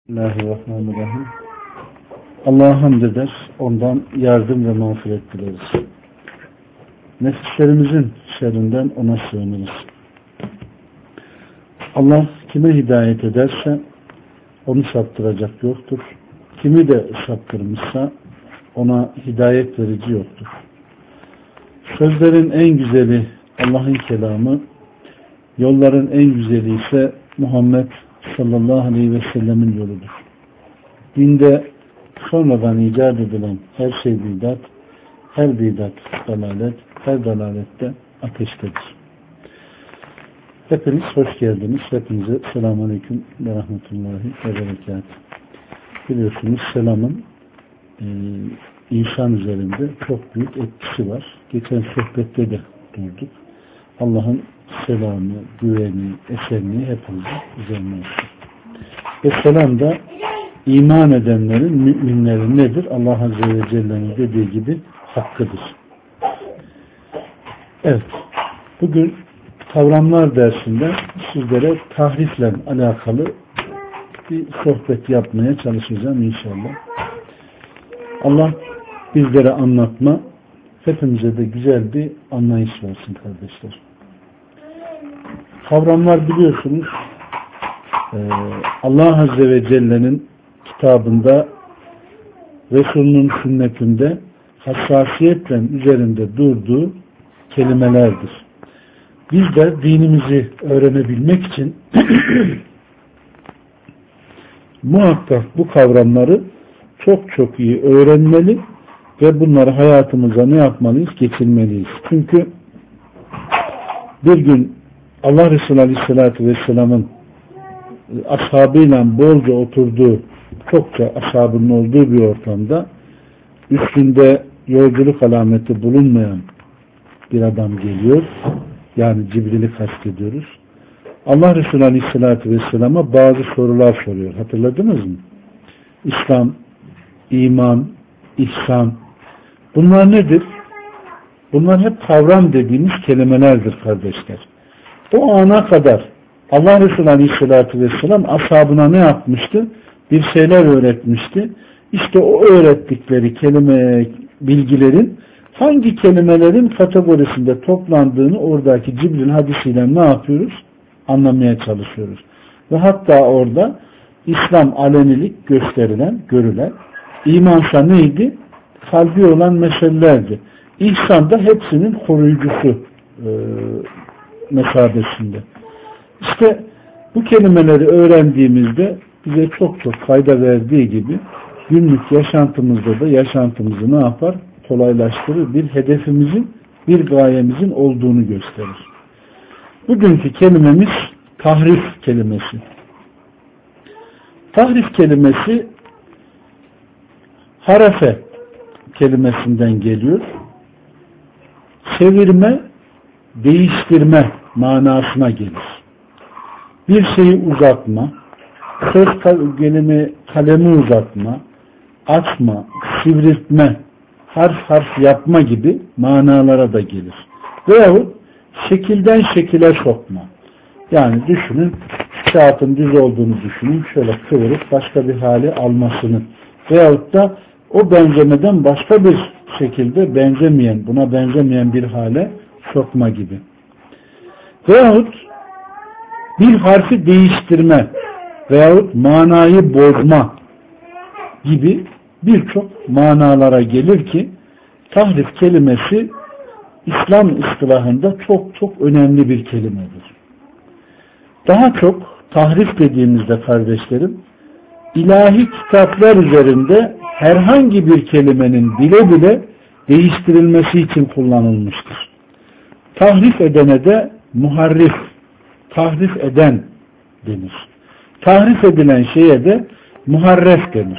Bismillahirrahmanirrahim. Allah'a hamd eder, ondan yardım ve mağfiret dileriz. Nefislerimizin şerrinden ona sığınırız. Allah kime hidayet ederse onu saptıracak yoktur. Kimi de saptırmışsa ona hidayet verici yoktur. Sözlerin en güzeli Allah'ın kelamı, yolların en güzeli ise Muhammed sallallahu aleyhi ve sellemin yoludur. Dinde sonradan icat edilen her şey bidat, her bidat dalalet, her dalalette ateştedir. Hepiniz hoş geldiniz. Hepinize selamun aleyküm ve rahmetullahi ve berekat. Biliyorsunuz selamın insan üzerinde çok büyük etkisi var. Geçen sohbette de durduk. Allah'ın selamı, güveni, esenliği hepimizin üzerine olsun. Ve selam da iman edenlerin, müminlerin nedir? Allah Azze ve Celle'nin dediği gibi hakkıdır. Evet. Bugün kavramlar dersinde sizlere tahrifle alakalı bir sohbet yapmaya çalışacağım inşallah. Allah bizlere anlatma, hepimize de güzel bir anlayış versin kardeşler. Kavramlar biliyorsunuz Allah Azze ve Celle'nin kitabında, Resulünün sünnetinde hassasiyetle üzerinde durduğu kelimelerdir. Biz de dinimizi öğrenebilmek için muhakkak bu kavramları çok çok iyi öğrenmeli ve bunları hayatımıza ne yapmalıyız? Geçirmeliyiz. Çünkü bir gün Allah Resulü Aleyhisselatü Vesselam'ın ashabıyla bolca oturduğu, çokça ashabının olduğu bir ortamda üstünde yolculuk alameti bulunmayan bir adam geliyor. Yani Cibril'i kastediyoruz. Allah Resulü Aleyhisselatü Vesselam'a bazı sorular soruyor. Hatırladınız mı? İslam, iman, ihsan. Bunlar nedir? Bunlar hep kavram dediğimiz kelimelerdir kardeşler. O ana kadar Allah Resulü Aleyhisselatü Vesselam ashabına ne yapmıştı? Bir şeyler öğretmişti. İşte o öğrettikleri kelime, bilgilerin hangi kelimelerin kategorisinde toplandığını oradaki Cibril hadisiyle ne yapıyoruz? Anlamaya çalışıyoruz. Ve hatta orada İslam alenilik gösterilen, görülen, imansa neydi? Kalbi olan meselelerdi. İhsan da hepsinin koruyucusu mesabesinde. İşte bu kelimeleri öğrendiğimizde bize çok çok fayda verdiği gibi günlük yaşantımızda da yaşantımızı ne yapar? Kolaylaştırır. Bir hedefimizin, bir gayemizin olduğunu gösterir. Bugünkü kelimemiz tahrif kelimesi. Tahrif kelimesi harefe kelimesinden geliyor. Çevirme, değiştirme manasına gelir. Bir şeyi uzatma, söz kalemi uzatma, açma, sivriltme, harf yapma gibi manalara da gelir. Veyahut şekilden şekile sokma. Yani düşünün, kağıtın düz olduğunu düşünün, şöyle kıvırıp başka bir hale almasını. Veyahut da o benzemeden başka bir şekilde benzemeyen, buna benzemeyen bir hale sokma gibi. Veyahut bir harfi değiştirme veyahut manayı bozma gibi birçok manalara gelir ki tahrif kelimesi İslam istilahında çok çok önemli bir kelimedir. Daha çok tahrif dediğimizde kardeşlerim, ilahi kitaplar üzerinde herhangi bir kelimenin bile bile değiştirilmesi için kullanılmıştır. Tahrif edene de muharrif, tahrif eden denir. Tahrif edilen şeye de muharref denir.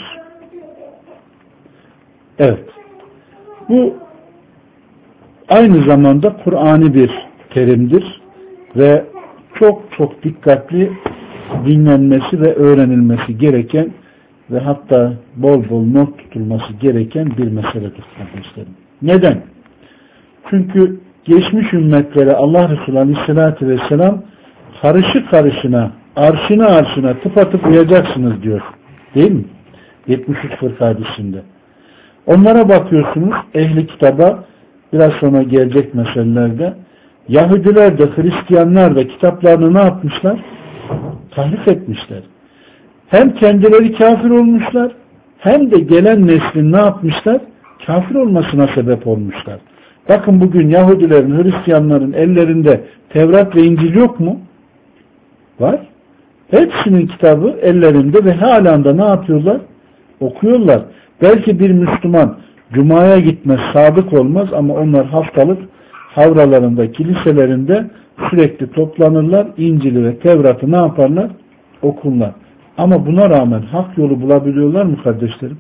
Evet. Bu aynı zamanda Kur'an'ı bir terimdir ve çok çok dikkatli dinlenmesi ve öğrenilmesi gereken ve hatta bol bol not tutulması gereken bir meseledir kardeşlerim. Neden? Çünkü geçmiş ümmetlere Allah Resulü Aleyhisselatü Vesselam karışı karışına, arşına tıpatıp uyacaksınız diyor. Değil mi? 73 fırka hadisinde. Onlara bakıyorsunuz, ehli kitaba biraz sonra gelecek meselelerde Yahudiler de Hristiyanlar da kitaplarını ne yapmışlar? Tahrif etmişler. Hem kendileri kafir olmuşlar hem de gelen neslin ne yapmışlar? Kafir olmasına sebep olmuşlar. Bakın bugün Yahudilerin, Hristiyanların ellerinde Tevrat ve İncil yok mu? Var. Hepsinin kitabı ellerinde ve halen de ne yapıyorlar? Okuyorlar. Belki bir Müslüman Cuma'ya gitmez, sadık olmaz ama onlar haftalık havralarında, kiliselerinde sürekli toplanırlar. İncil'i ve Tevrat'ı ne yaparlar? Okurlar. Ama buna rağmen hak yolu bulabiliyorlar mı kardeşlerim?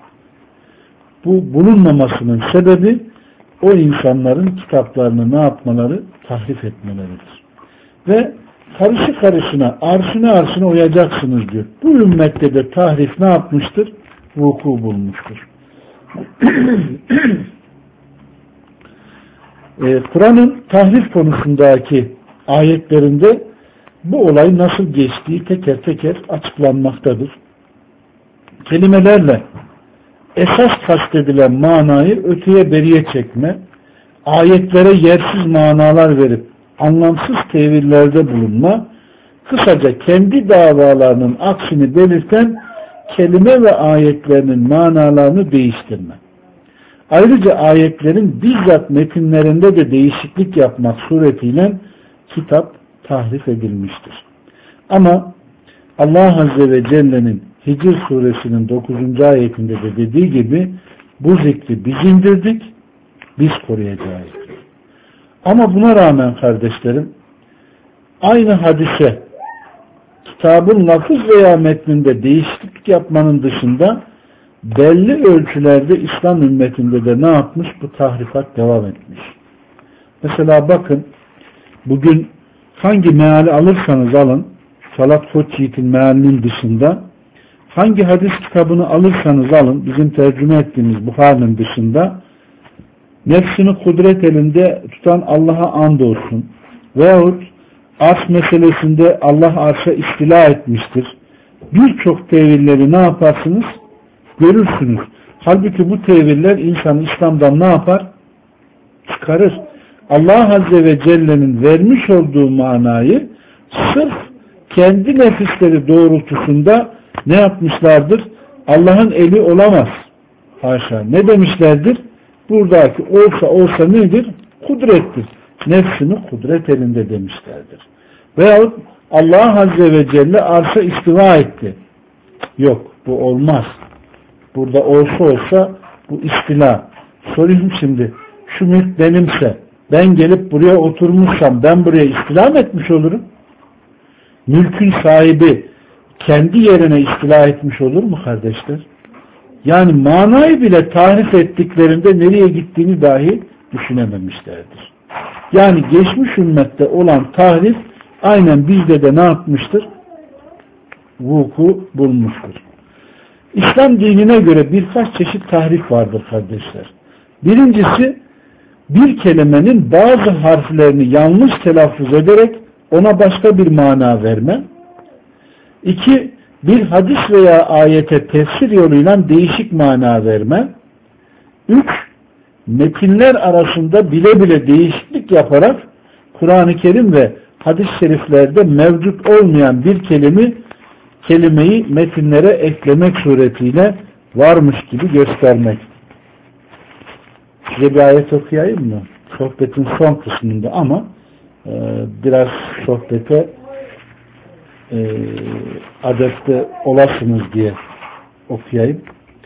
Bu bulunmamasının sebebi o insanların kitaplarını ne yapmaları? Tahrif etmeleridir. Ve karışı karışına, arşına uyacaksınız diyor. Bu ümmette de tahrif ne yapmıştır? Vuku bulmuştur. Kur'an'ın tahrif konusundaki ayetlerinde bu olay nasıl geçtiği teker teker açıklanmaktadır. Kelimelerle esas kastedilen manayı öteye beriye çekme, ayetlere yersiz manalar verip anlamsız tevillerde bulunma, kısaca kendi davalarının aksini belirten kelime ve ayetlerinin manalarını değiştirme. Ayrıca ayetlerin bizzat metinlerinde de değişiklik yapmak suretiyle kitap tahrif edilmiştir. Ama Allah Azze ve Celle'nin Hicr suresinin 9. ayetinde de dediği gibi bu zikri biz indirdik, biz koruyacağız. Ama buna rağmen kardeşlerim aynı hadise kitabın lafız veya metninde değişiklik yapmanın dışında belli ölçülerde İslam ümmetinde de ne yapmış? Bu tahrifat devam etmiş. Mesela bakın bugün hangi meali alırsanız alın, Salat Koç Yiğit'in mealinin dışında hangi hadis kitabını alırsanız alın, bizim tercüme ettiğimiz Buhari'nin dışında nefsini kudret elinde tutan Allah'a andolsun veyahut arş meselesinde Allah arşa istila etmiştir. Birçok tevilleri ne yaparsınız? Görürsünüz. Halbuki bu teviller insanı İslam'dan ne yapar? Çıkarır. Allah Azze ve Celle'nin vermiş olduğu manayı sırf kendi nefisleri doğrultusunda ne yapmışlardır? Allah'ın eli olamaz. Haşa. Ne demişlerdir? Buradaki olsa nedir? Kudrettir. Nefsini kudret elinde demişlerdir. Veyahut Allah Azze ve Celle arşa istiva etti. Yok. Bu olmaz. Burada olsa bu istila. Sorayım şimdi. Şu mülk benimse ben gelip buraya oturmuşsam ben buraya istila mı etmiş olurum? Mülkün sahibi kendi yerine istila etmiş olur mu kardeşler? Yani manayı bile tahrif ettiklerinde nereye gittiğini dahi düşünememişlerdir. Yani geçmiş ümmette olan tahrif aynen bizde de ne yapmıştır? Vuku bulmuştur. İslam dinine göre birkaç çeşit tahrif vardır kardeşler. Birincisi bir kelimenin bazı harflerini yanlış telaffuz ederek ona başka bir mana verme. 2. Bir hadis veya ayete tefsir yoluyla değişik mana verme. 3. Metinler arasında bile bile değişiklik yaparak Kur'an-ı Kerim ve hadis-i şeriflerde mevcut olmayan bir kelimeyi metinlere eklemek suretiyle varmış gibi göstermek. Size bir ayet okuyayım mı? Sohbetin son kısmında ama biraz sohbete adapte olasınız diye okuyayım.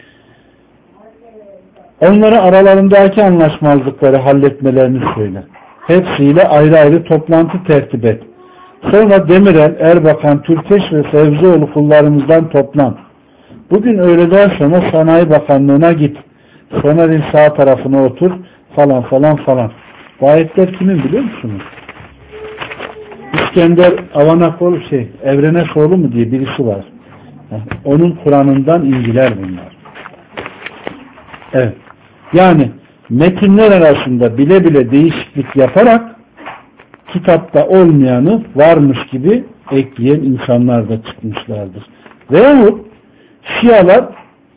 Onlara aralarındaki anlaşmazlıkları halletmelerini söyle. Hepsiyle ayrı ayrı toplantı tertip et. Sonra Demirel, Erbakan, Türkeş ve Fevzioğlu kullarımızdan toplan. Bugün öğleden sonra Sanayi Bakanlığı'na git. Soner'in sağ tarafına otur falan. Bu ayetler kimin biliyor musunuz? İskender Avanakoğlu Evrenesoğlu mu diye birisi var. Onun Kur'an'ından ingiler bunlar. Evet. Yani metinler arasında bile bile değişiklik yaparak kitapta olmayanı varmış gibi ekleyen insanlar da çıkmışlardır. Veyahut Şialar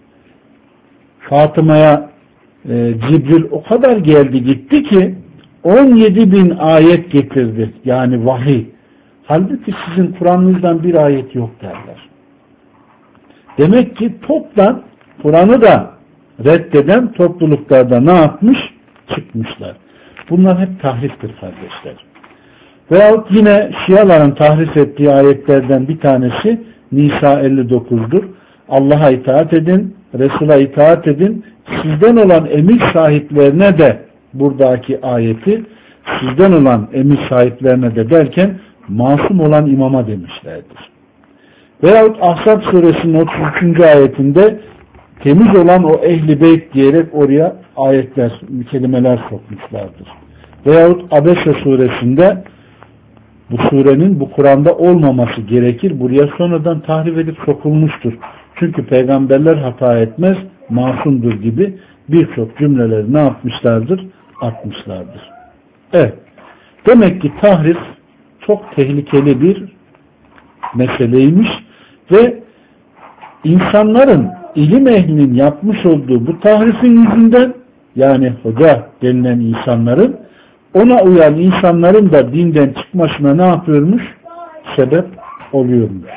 Fatıma'ya Cibril o kadar geldi gitti ki 17.000 ayet getirdi. Yani vahiy. Halbuki sizin Kur'an'ınızdan bir ayet yok derler. Demek ki toptan Kur'an'ı da reddeden topluluklarda ne yapmış? Çıkmışlar. Bunlar hep tahriftir kardeşler. Veyahut yine Şiaların tahrif ettiği ayetlerden bir tanesi Nisa 59'dur. Allah'a itaat edin, Resul'a itaat edin, sizden olan emir sahiplerine de buradaki ayeti sizden olan emir sahiplerine de derken masum olan imama demişlerdir. Veyahut Ahzab suresinin 33. ayetinde temiz olan o ehli beyt diyerek oraya ayetler, kelimeler sokmuşlardır. Veyahut Abese suresinde bu surenin bu Kur'an'da olmaması gerekir. Buraya sonradan tahrif edip sokulmuştur. Çünkü peygamberler hata etmez, masumdur gibi birçok cümleleri ne yapmışlardır? Atmışlardır. Evet. Demek ki tahrif çok tehlikeli bir meseleymiş ve insanların, ilim ehlinin yapmış olduğu bu tahrifin yüzünden, yani hoca denilen insanların, ona uyan insanların da dinden çıkmasına ne yapıyormuş? Sebep oluyormuş.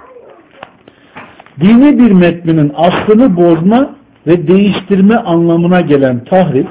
Dini bir metninin aslını bozma ve değiştirme anlamına gelen tahrif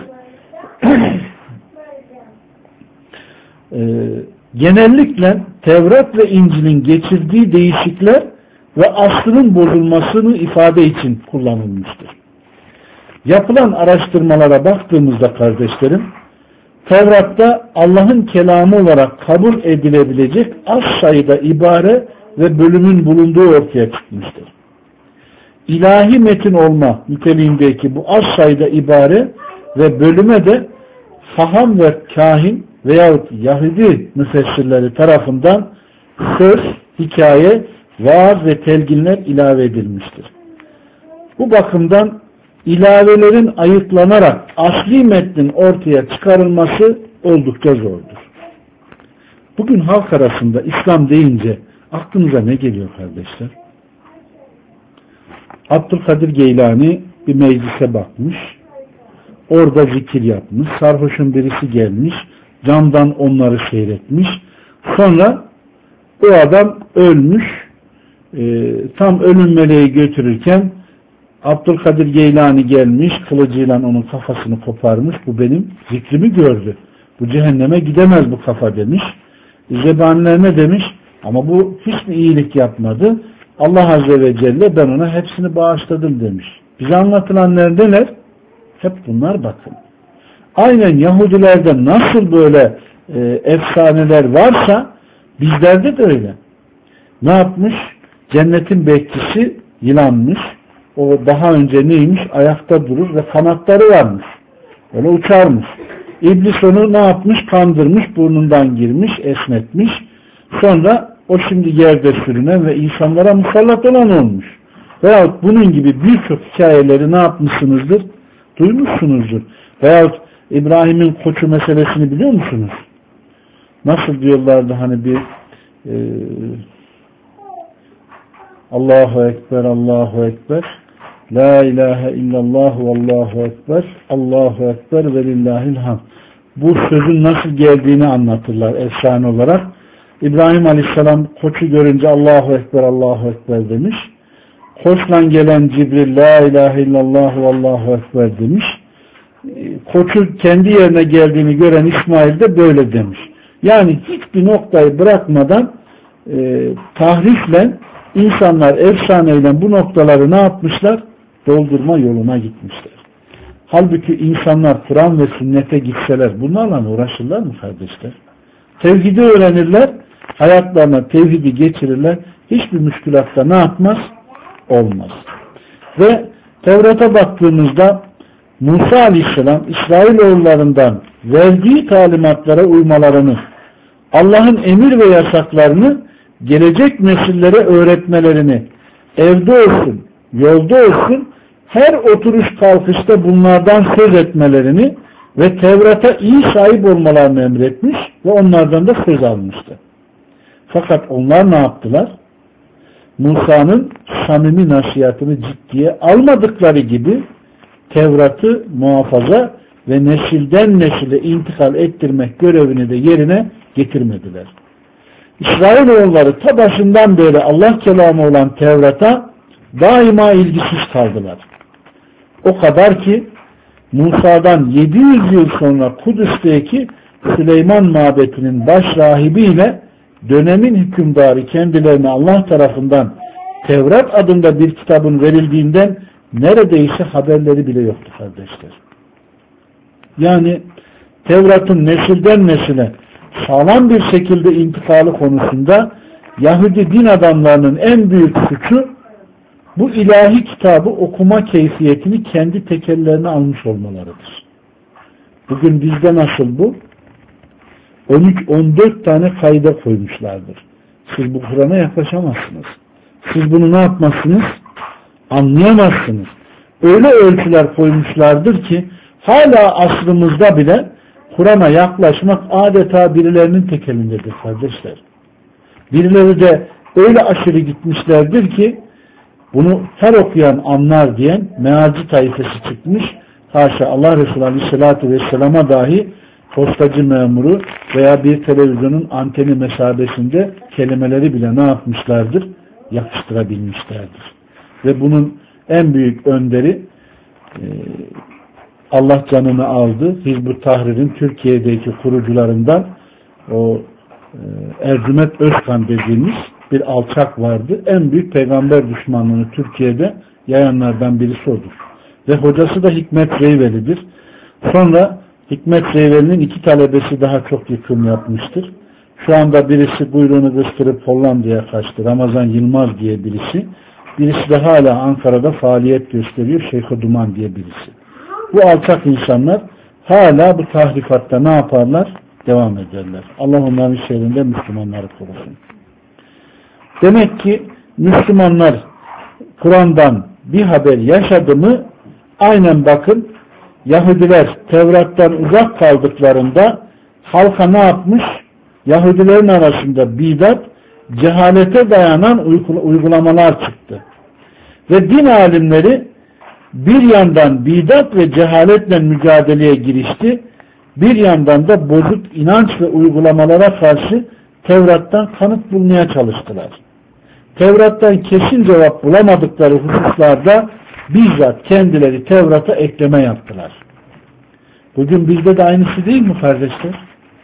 genellikle Tevrat ve İncil'in geçirdiği değişikler ve aslının bozulmasını ifade için kullanılmıştır. Yapılan araştırmalara baktığımızda kardeşlerim, Tevrat'ta Allah'ın kelamı olarak kabul edilebilecek az sayıda ibare ve bölümün bulunduğu ortaya çıkmıştır. İlahi metin olma niteliğindeki bu az sayıda ibare ve bölüme de haham ve kahin veyahut Yahudi müfessirleri tarafından söz, hikaye, vaaz ve telginler ilave edilmiştir. Bu bakımdan ilavelerin ayıklanarak asli metnin ortaya çıkarılması oldukça zordur. Bugün halk arasında İslam deyince aklınıza ne geliyor kardeşler? Abdülkadir Geylani bir meclise bakmış, orada zikir yapmış, sarhoşun birisi gelmiş, camdan onları seyretmiş, sonra o adam ölmüş, tam ölüm meleği götürürken Abdülkadir Geylani gelmiş, kılıcıyla onun kafasını koparmış, bu benim zikrimi gördü, bu cehenneme gidemez bu kafa demiş. Zebaniler ne demiş? Ama bu hiçbir iyilik yapmadı, Allah Azze ve Celle ben ona hepsini bağışladım demiş. Bize anlatılan neredeler? Hep bunlar bakın. Aynen Yahudilerde nasıl böyle efsaneler varsa bizlerde de öyle. Ne yapmış? Cennetin bekçisi yılanmış. O daha önce neymiş? Ayakta durur ve kanatları varmış. Öyle uçarmış. İblis onu ne yapmış? Kandırmış, burnundan girmiş, esnetmiş. Sonra o şimdi yerde sürünen ve insanlara musallat olan olmuş. Veyahut bunun gibi birçok hikayeleri ne yapmışsınızdır? Duymuşsunuzdur. Veyahut İbrahim'in koçu meselesini biliyor musunuz? Nasıl diyorlardı hani bir Allahu Ekber, Allahu Ekber, La ilahe illallah ve Allahu Ekber, Allahu Ekber ve lillahil hamd. Bu sözün nasıl geldiğini anlatırlar efsane olarak. İbrahim Aleyhisselam koçu görünce Allahu Ekber, Allahu Ekber demiş. Koçla gelen Cibril La ilahe illallah ve Allahu Ekber demiş. Koçu kendi yerine geldiğini gören İsmail de böyle demiş. Yani hiçbir noktayı bırakmadan tahrifle insanlar efsaneyle bu noktaları ne yapmışlar? Doldurma yoluna gitmişler. Halbuki insanlar Kur'an ve sünnete gitseler bunlarla uğraşırlar mı kardeşler? Tevhidi öğrenirler, hayatlarına tevhidi geçirirler, hiçbir müşkülatta ne yapmaz? Olmaz. Ve Tevrat'a baktığımızda Musa Aleyhisselam İsrailoğullarından verdiği talimatlara uymalarını, Allah'ın emir ve yasaklarını gelecek nesillere öğretmelerini, evde olsun, yolda olsun, her oturuş kalkışta bunlardan söz etmelerini ve Tevrat'a iyi sahip olmalarını emretmiş ve onlardan da söz almıştı. Fakat onlar ne yaptılar? Musa'nın samimi nasihatını ciddiye almadıkları gibi Tevrat'ı muhafaza ve nesilden nesile intikal ettirmek görevini de yerine getirmediler. İsrailoğulları ta başından beri Allah kelamı olan Tevrat'a daima ilgisiz kaldılar. O kadar ki Musa'dan 700 yıl sonra Kudüs'teki Süleyman Mabeti'nin baş rahibiyle dönemin hükümdarı kendilerine Allah tarafından Tevrat adında bir kitabın verildiğinden neredeyse haberleri bile yoktu kardeşler. Yani Tevrat'ın nesilden nesile sağlam bir şekilde intikalı konusunda Yahudi din adamlarının en büyük suçu bu ilahi kitabı okuma keyfiyetini kendi tekellerine almış olmalarıdır. Bugün bizde nasıl bu? 13-14 tane kayda koymuşlardır. Siz bu Kur'an'a yaklaşamazsınız. Siz bunu ne yapmazsınız? Anlayamazsınız. Öyle ölçüler koymuşlardır ki hala asrımızda bile Kur'an'a yaklaşmak adeta birilerinin tekelindedir kardeşler. Birileri de öyle aşırı gitmişlerdir ki bunu her okuyan anlar diyen mealci tayfası çıkmış. Haşa, Allah Resulü Aleyhisselatü Vesselam'a dahi postacı memuru veya bir televizyonun anteni mesabesinde kelimeleri bile ne yapmışlardır? Yakıştırabilmişlerdir. Ve bunun en büyük önderi Allah canını aldı. Hizb-ı Tahrir'in Türkiye'deki kurucularından o Ercüment Özkan dediğimiz bir alçak vardı. En büyük peygamber düşmanlığını Türkiye'de yayanlardan birisi odur. Ve hocası da Hikmet Reyveli'dir. Sonra Hikmet Reyveli'nin 2 talebesi daha çok yıkım yapmıştır. Şu anda birisi kuyruğunu kıstırıp Hollanda'ya kaçtı. Ramazan Yılmaz diye birisi. Birisi de hala Ankara'da faaliyet gösteriyor. Şeyh Duman diye birisi. Bu alçak insanlar hala bu tahrifatta ne yaparlar? Devam ederler. Allah onların şerrinden Müslümanları korusun. Demek ki Müslümanlar Kur'an'dan bir haber yaşadı mı aynen bakın Yahudiler Tevrat'tan uzak kaldıklarında halka ne yapmış? Yahudilerin arasında bidat, cehalete dayanan uygulamalar çıktı. Ve din alimleri bir yandan bidat ve cehaletle mücadeleye girişti, bir yandan da bozuk inanç ve uygulamalara karşı Tevrat'tan kanıt bulmaya çalıştılar. Tevrat'tan kesin cevap bulamadıkları hususlarda bizzat kendileri Tevrat'a ekleme yaptılar. Bugün bizde de aynısı değil mi kardeşler?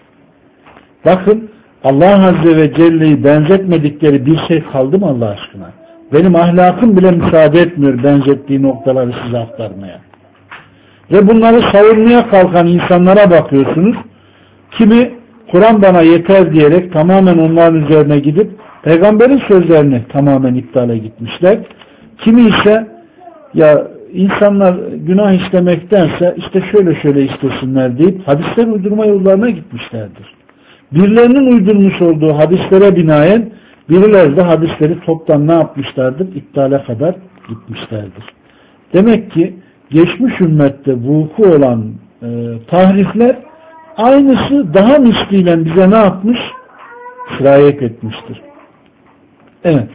Bakın Allah Azze ve Celle'yi benzetmedikleri bir şey kaldı mı Allah aşkına? Benim ahlakım bile müsaade etmiyor benzettiği noktaları size aktarmaya. Ve bunları savunmaya kalkan insanlara bakıyorsunuz. Kimi Kur'an bana yeter diyerek tamamen onların üzerine gidip peygamberin sözlerini tamamen iptale gitmişler. Kimi ise ya insanlar günah işlemektense işte şöyle şöyle istesinler deyip hadisler uydurma yollarına gitmişlerdir. Birilerinin uydurmuş olduğu hadislere binaen birileri de hadisleri toptan ne yapmışlardır? İptale kadar gitmişlerdir. Demek ki geçmiş ümmette vuku olan tahrifler aynısı daha misliyle bize ne yapmış? Sirayet etmiştir. Evet.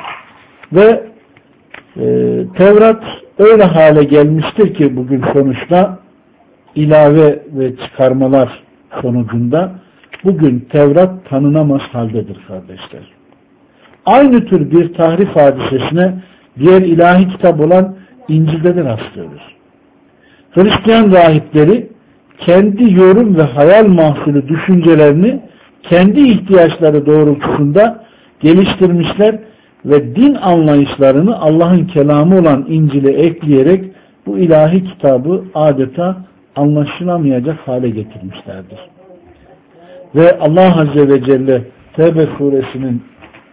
Ve Tevrat öyle hale gelmiştir ki bugün sonuçta ilave ve çıkarmalar sonucunda bugün Tevrat tanınamaz haldedir kardeşler. Aynı tür bir tahrif hadisesine diğer ilahi kitap olan İncil'de de rastlıyoruz. Hristiyan rahipleri kendi yorum ve hayal mahsulü düşüncelerini kendi ihtiyaçları doğrultusunda geliştirmişler ve din anlayışlarını Allah'ın kelamı olan İncil'e ekleyerek bu ilahi kitabı adeta anlaşılamayacak hale getirmişlerdir. Ve Allah Azze ve Celle Tevbe suresinin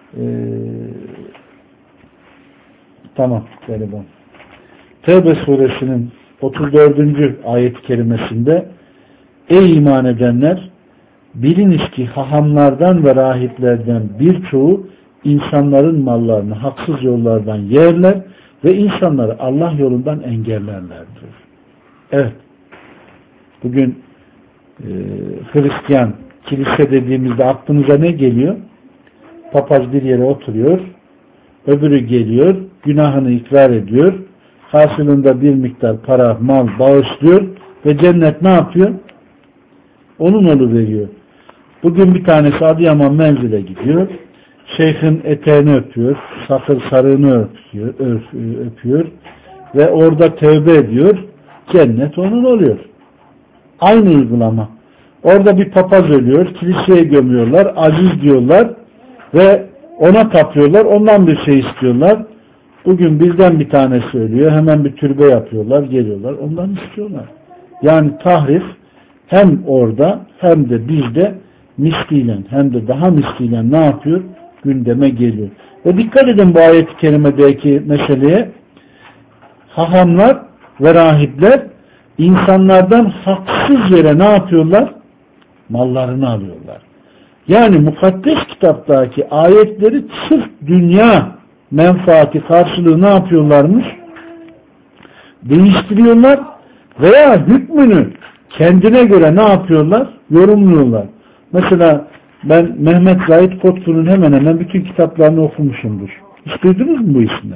Tevbe suresinin 34. ayet-i kerimesinde ey iman edenler biliniz ki hahamlardan ve rahiplerden birçoğu insanların mallarını haksız yollardan yerler ve insanları Allah yolundan engellerler diyor. Evet. Bugün Hristiyan kilise dediğimizde aklınıza ne geliyor? Papaz bir yere oturuyor. Öbürü geliyor, günahını ikrar ediyor. Karşılığında bir miktar para, mal bağışlıyor ve cennet ne yapıyor? Onun veriyor. Bugün bir tanesi Adıyaman menzile gidiyor. Şeyhin eteğini öpüyor, sarığını öpüyor ve orada tövbe ediyor. Cennet onun oluyor. Aynı uygulama. Orada bir papaz ölüyor, kiliseye gömüyorlar, aziz diyorlar ve ona tapıyorlar, ondan bir şey istiyorlar. Bugün bizden bir tanesi ölüyor, hemen bir türbe yapıyorlar, geliyorlar, ondan istiyorlar. Yani tahrif hem orada hem de bizde misliyle hem de daha misliyle ne yapıyor? Gündeme geliyor. Ve dikkat edin bu ayet-i kerimedeki meseleye. Hahamlar ve rahipler insanlardan haksız yere ne yapıyorlar? Mallarını alıyorlar. Yani mukaddes kitaptaki ayetleri sırf dünya menfaati karşılığı ne yapıyorlarmış? Değiştiriyorlar veya hükmünü kendine göre ne yapıyorlar? Yorumluyorlar. Mesela ben Mehmet Zahid Kotku'nun hemen hemen bütün kitaplarını okumuşumdur. Hiç duydunuz mu bu ismi?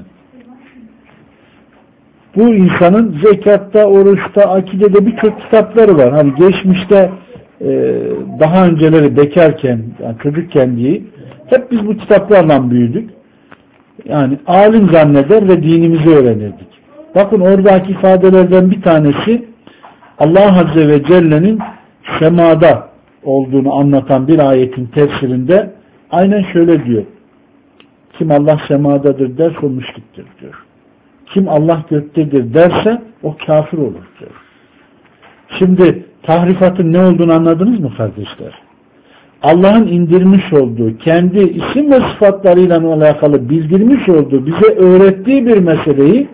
Bu insanın zekatta, oruçta, akidede birçok kitapları var. Hani geçmişte daha önceleri bekarken, yani çocukken değil, hep biz bu kitaplarla büyüdük. Yani alim zanneder ve dinimizi öğrenirdik. Bakın oradaki ifadelerden bir tanesi Allah Azze ve Celle'nin semada olduğunu anlatan bir ayetin tefsirinde aynen şöyle diyor. Kim Allah semadadır derse o müşriktir diyor. Kim Allah göktedir derse o kafir olur diyor. Şimdi tahrifatın ne olduğunu anladınız mı kardeşler? Allah'ın indirmiş olduğu, kendi isim ve sıfatlarıyla alakalı bildirmiş olduğu, bize öğrettiği bir meseleyi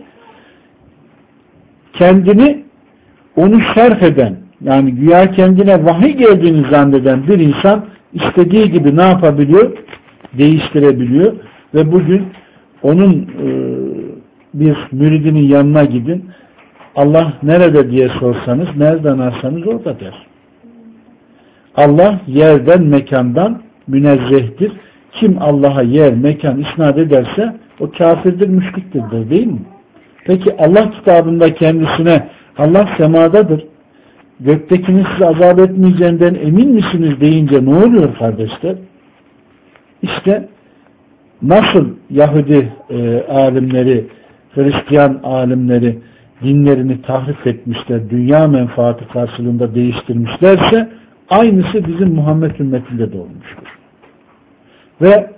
kendini onu şerh eden, yani güya kendine vahiy geldiğini zanneden bir insan istediği gibi ne yapabiliyor? Değiştirebiliyor. Ve bugün onun bir müridinin yanına gidin. Allah nerede diye sorsanız, nereden ararsanız orada der. Allah yerden, mekandan münezzehtir. Kim Allah'a yer, mekan isnat ederse o kafirdir, müşriktir der, değil mi? Peki Allah kitabında kendisine Allah semadadır, göktekini size azap etmeyeceğinden emin misiniz deyince ne oluyor kardeşler? İşte nasıl Yahudi alimleri, Hristiyan alimleri dinlerini tahrif etmişler, dünya menfaati karşılığında değiştirmişlerse aynısı bizim Muhammed ümmetinde de olmuştur. Ve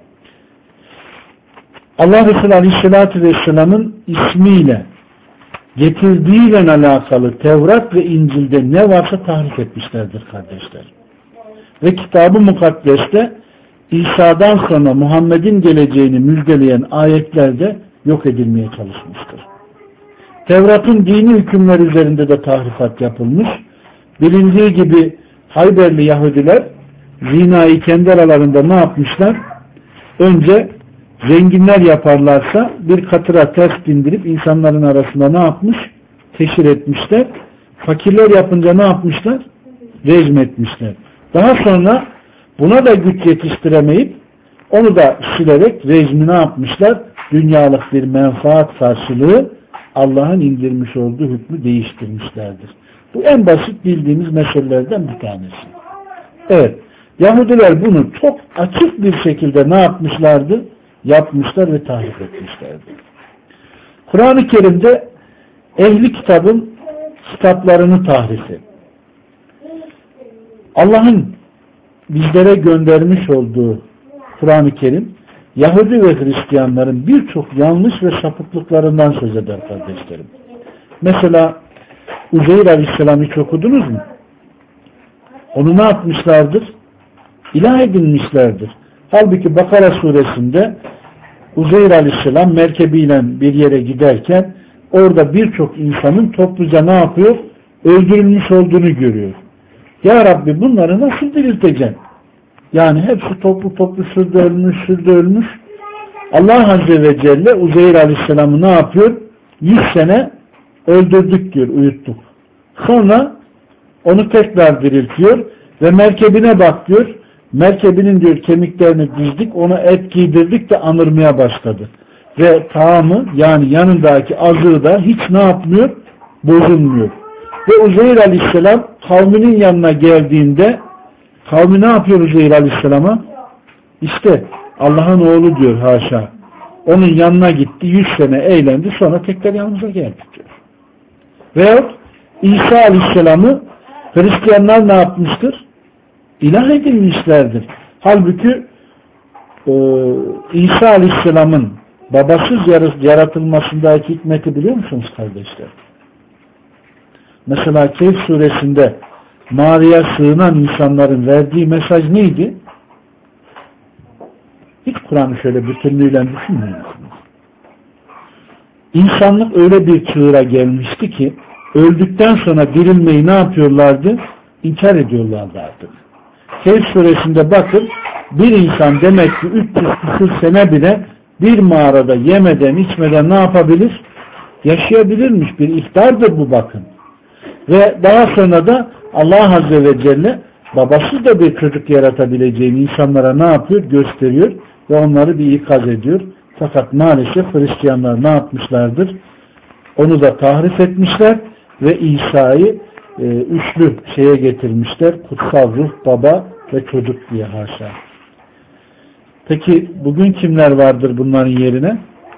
Allah Resulü Aleyhisselatü Vesselam'ın ismiyle getirdiğiyle alakalı Tevrat ve İncil'de ne varsa tahrif etmişlerdir kardeşler. Ve Kitab-ı Mukaddes'te İsa'dan sonra Muhammed'in geleceğini müjdeleyen ayetlerde yok edilmeye çalışmıştır. Tevrat'ın dini hükümler üzerinde de tahrifat yapılmış. Bilindiği gibi Hayberli Yahudiler zinayı kendi aralarında ne yapmışlar? Önce zenginler yaparlarsa bir katıra ters bindirip insanların arasında ne yapmış? Teşhir etmişler. Fakirler yapınca ne yapmışlar? Rejim etmişler. Daha sonra buna da güç yetiştiremeyip onu da silerek rejimi ne yapmışlar? Dünyalık bir menfaat karşılığı Allah'ın indirmiş olduğu hükmü değiştirmişlerdir. Bu en basit bildiğimiz meselelerden bir tanesi. Evet. Yahudiler bunu çok açık bir şekilde ne yapmışlardı? Yapmışlar ve tahrif etmişlerdi. Kur'an-ı Kerim'de ehli kitabın kitaplarını tahrifi. Allah'ın bizlere göndermiş olduğu Kur'an-ı Kerim Yahudi ve Hristiyanların birçok yanlış ve sapıklıklarından söz eder kardeşlerim. Mesela Uzeyr Aleyhisselam'ı hiç okudunuz mu? Onu ne yapmışlardır? İlah edinmişlerdir. Halbuki Bakara suresinde Uzeyr Aleyhisselam merkebiyle bir yere giderken orada birçok insanın topluca ne yapıyor? Öldürülmüş olduğunu görüyor. Ya Rabbi bunları nasıl dirilteceksin? Yani hepsi toplu şurada ölmüş. Allah Azze ve Celle Uzeyr Aleyhisselam'ı ne yapıyor? 100 sene öldürdük diyor, uyuttuk. Sonra onu tekrar diriltiyor ve merkebine bak diyor. Merkebinin diyor kemiklerini dizdik, ona et giydirdik de anırmaya başladı. ve taamı yani yanındaki azığı da hiç ne yapmıyor? Bozulmuyor. Ve Uzeyr Aleyhisselam kavminin yanına geldiğinde kavmi ne yapıyor Uzeyr Aleyhisselam'a? İşte Allah'ın oğlu diyor haşa. Onun yanına gitti, 100 sene eğlendi, sonra tekrar yanımıza geldi diyor. Veyahut İsa Aleyhisselam'ı Hristiyanlar ne yapmıştır? İlah edilmişlerdir. Halbuki İsa Aleyhisselam'ın babasız yaratılmasındaki hikmeti biliyor musunuz kardeşler? Mesela Kehf suresinde mağaraya sığınan insanların verdiği mesaj neydi? Hiç Kur'an'ı şöyle bütünlüğüyle düşünmüyor musunuz? İnsanlık öyle bir çığıra gelmişti ki öldükten sonra dirilmeyi ne yapıyorlardı? İnkar ediyorlardı artık. Kehf suresinde bakın bir insan demek ki 300 küsur sene bile bir mağarada yemeden içmeden ne yapabilir? Yaşayabilirmiş. Bir ihtardır bu bakın. Ve daha sonra da Allah Azze ve Celle babasız da bir çocuk yaratabileceğini insanlara ne yapıyor? Gösteriyor ve onları bir ikaz ediyor. Fakat maalesef Hristiyanlar ne yapmışlardır? Onu da tahrif etmişler ve İsa'yı üçlü şeye getirmişler. Kutsal ruh, baba ve çocuk diye haşa. Peki bugün kimler vardır bunların yerine?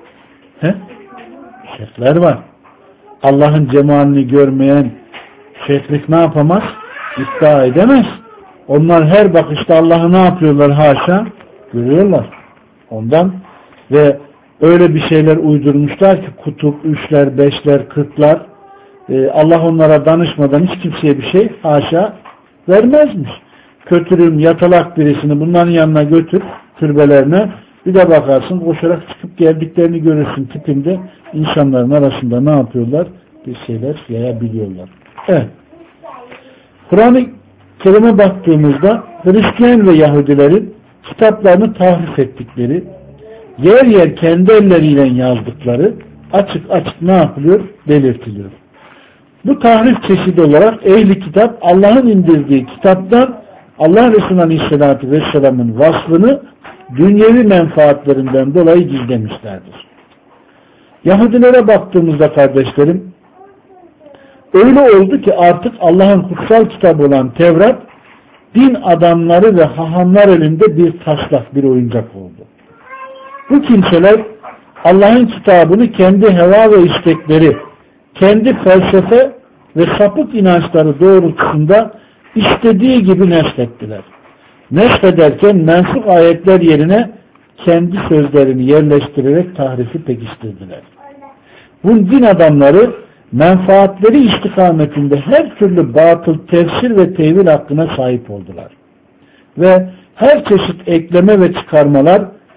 Şeyhler var. Allah'ın cemalini görmeyen şeyhlik ne yapamaz? İddia edemez. Onlar her bakışta Allah'ı ne yapıyorlar haşa? Görüyorlar. Ondan ve öyle bir şeyler uydurmuşlar ki kutup, üçler, beşler, kırklar Allah onlara danışmadan hiç kimseye bir şey haşa vermezmiş. Kötürüm, yatalak birisini bunların yanına götür türbelerine, bir de bakarsın koşarak çıkıp geldiklerini görürsün tipinde insanların arasında ne yapıyorlar? Bir şeyler yayabiliyorlar. Evet. Kur'an-ı Kerim'e baktığımızda Hristiyan ve Yahudilerin kitaplarını tahrif ettikleri, yer yer kendi elleriyle yazdıkları açık açık ne yapılıyor? Belirtiliyor. Bu tahrif çeşidi olarak ehli kitap Allah'ın indirdiği kitaptan Allah Resulü Aleyhisselatü Vesselam'ın vasfını dünyevi menfaatlerinden dolayı gizlemişlerdir. Yahudilere baktığımızda kardeşlerim öyle oldu ki artık Allah'ın kutsal kitabı olan Tevrat din adamları ve hahamlar elinde bir taslak, bir oyuncak oldu. Bu kimseler Allah'ın kitabını kendi heva ve istekleri, kendi felsefe ve sapık inançları doğrultusunda istediği gibi neslettiler. Nesfederken mensuk ayetler yerine kendi sözlerini yerleştirerek tahrifi pekiştirdiler. Bu din adamları menfaatleri istikametinde her türlü batıl tefsir ve tevil hakkına sahip oldular. Ve her çeşit ekleme ve çıkarmalar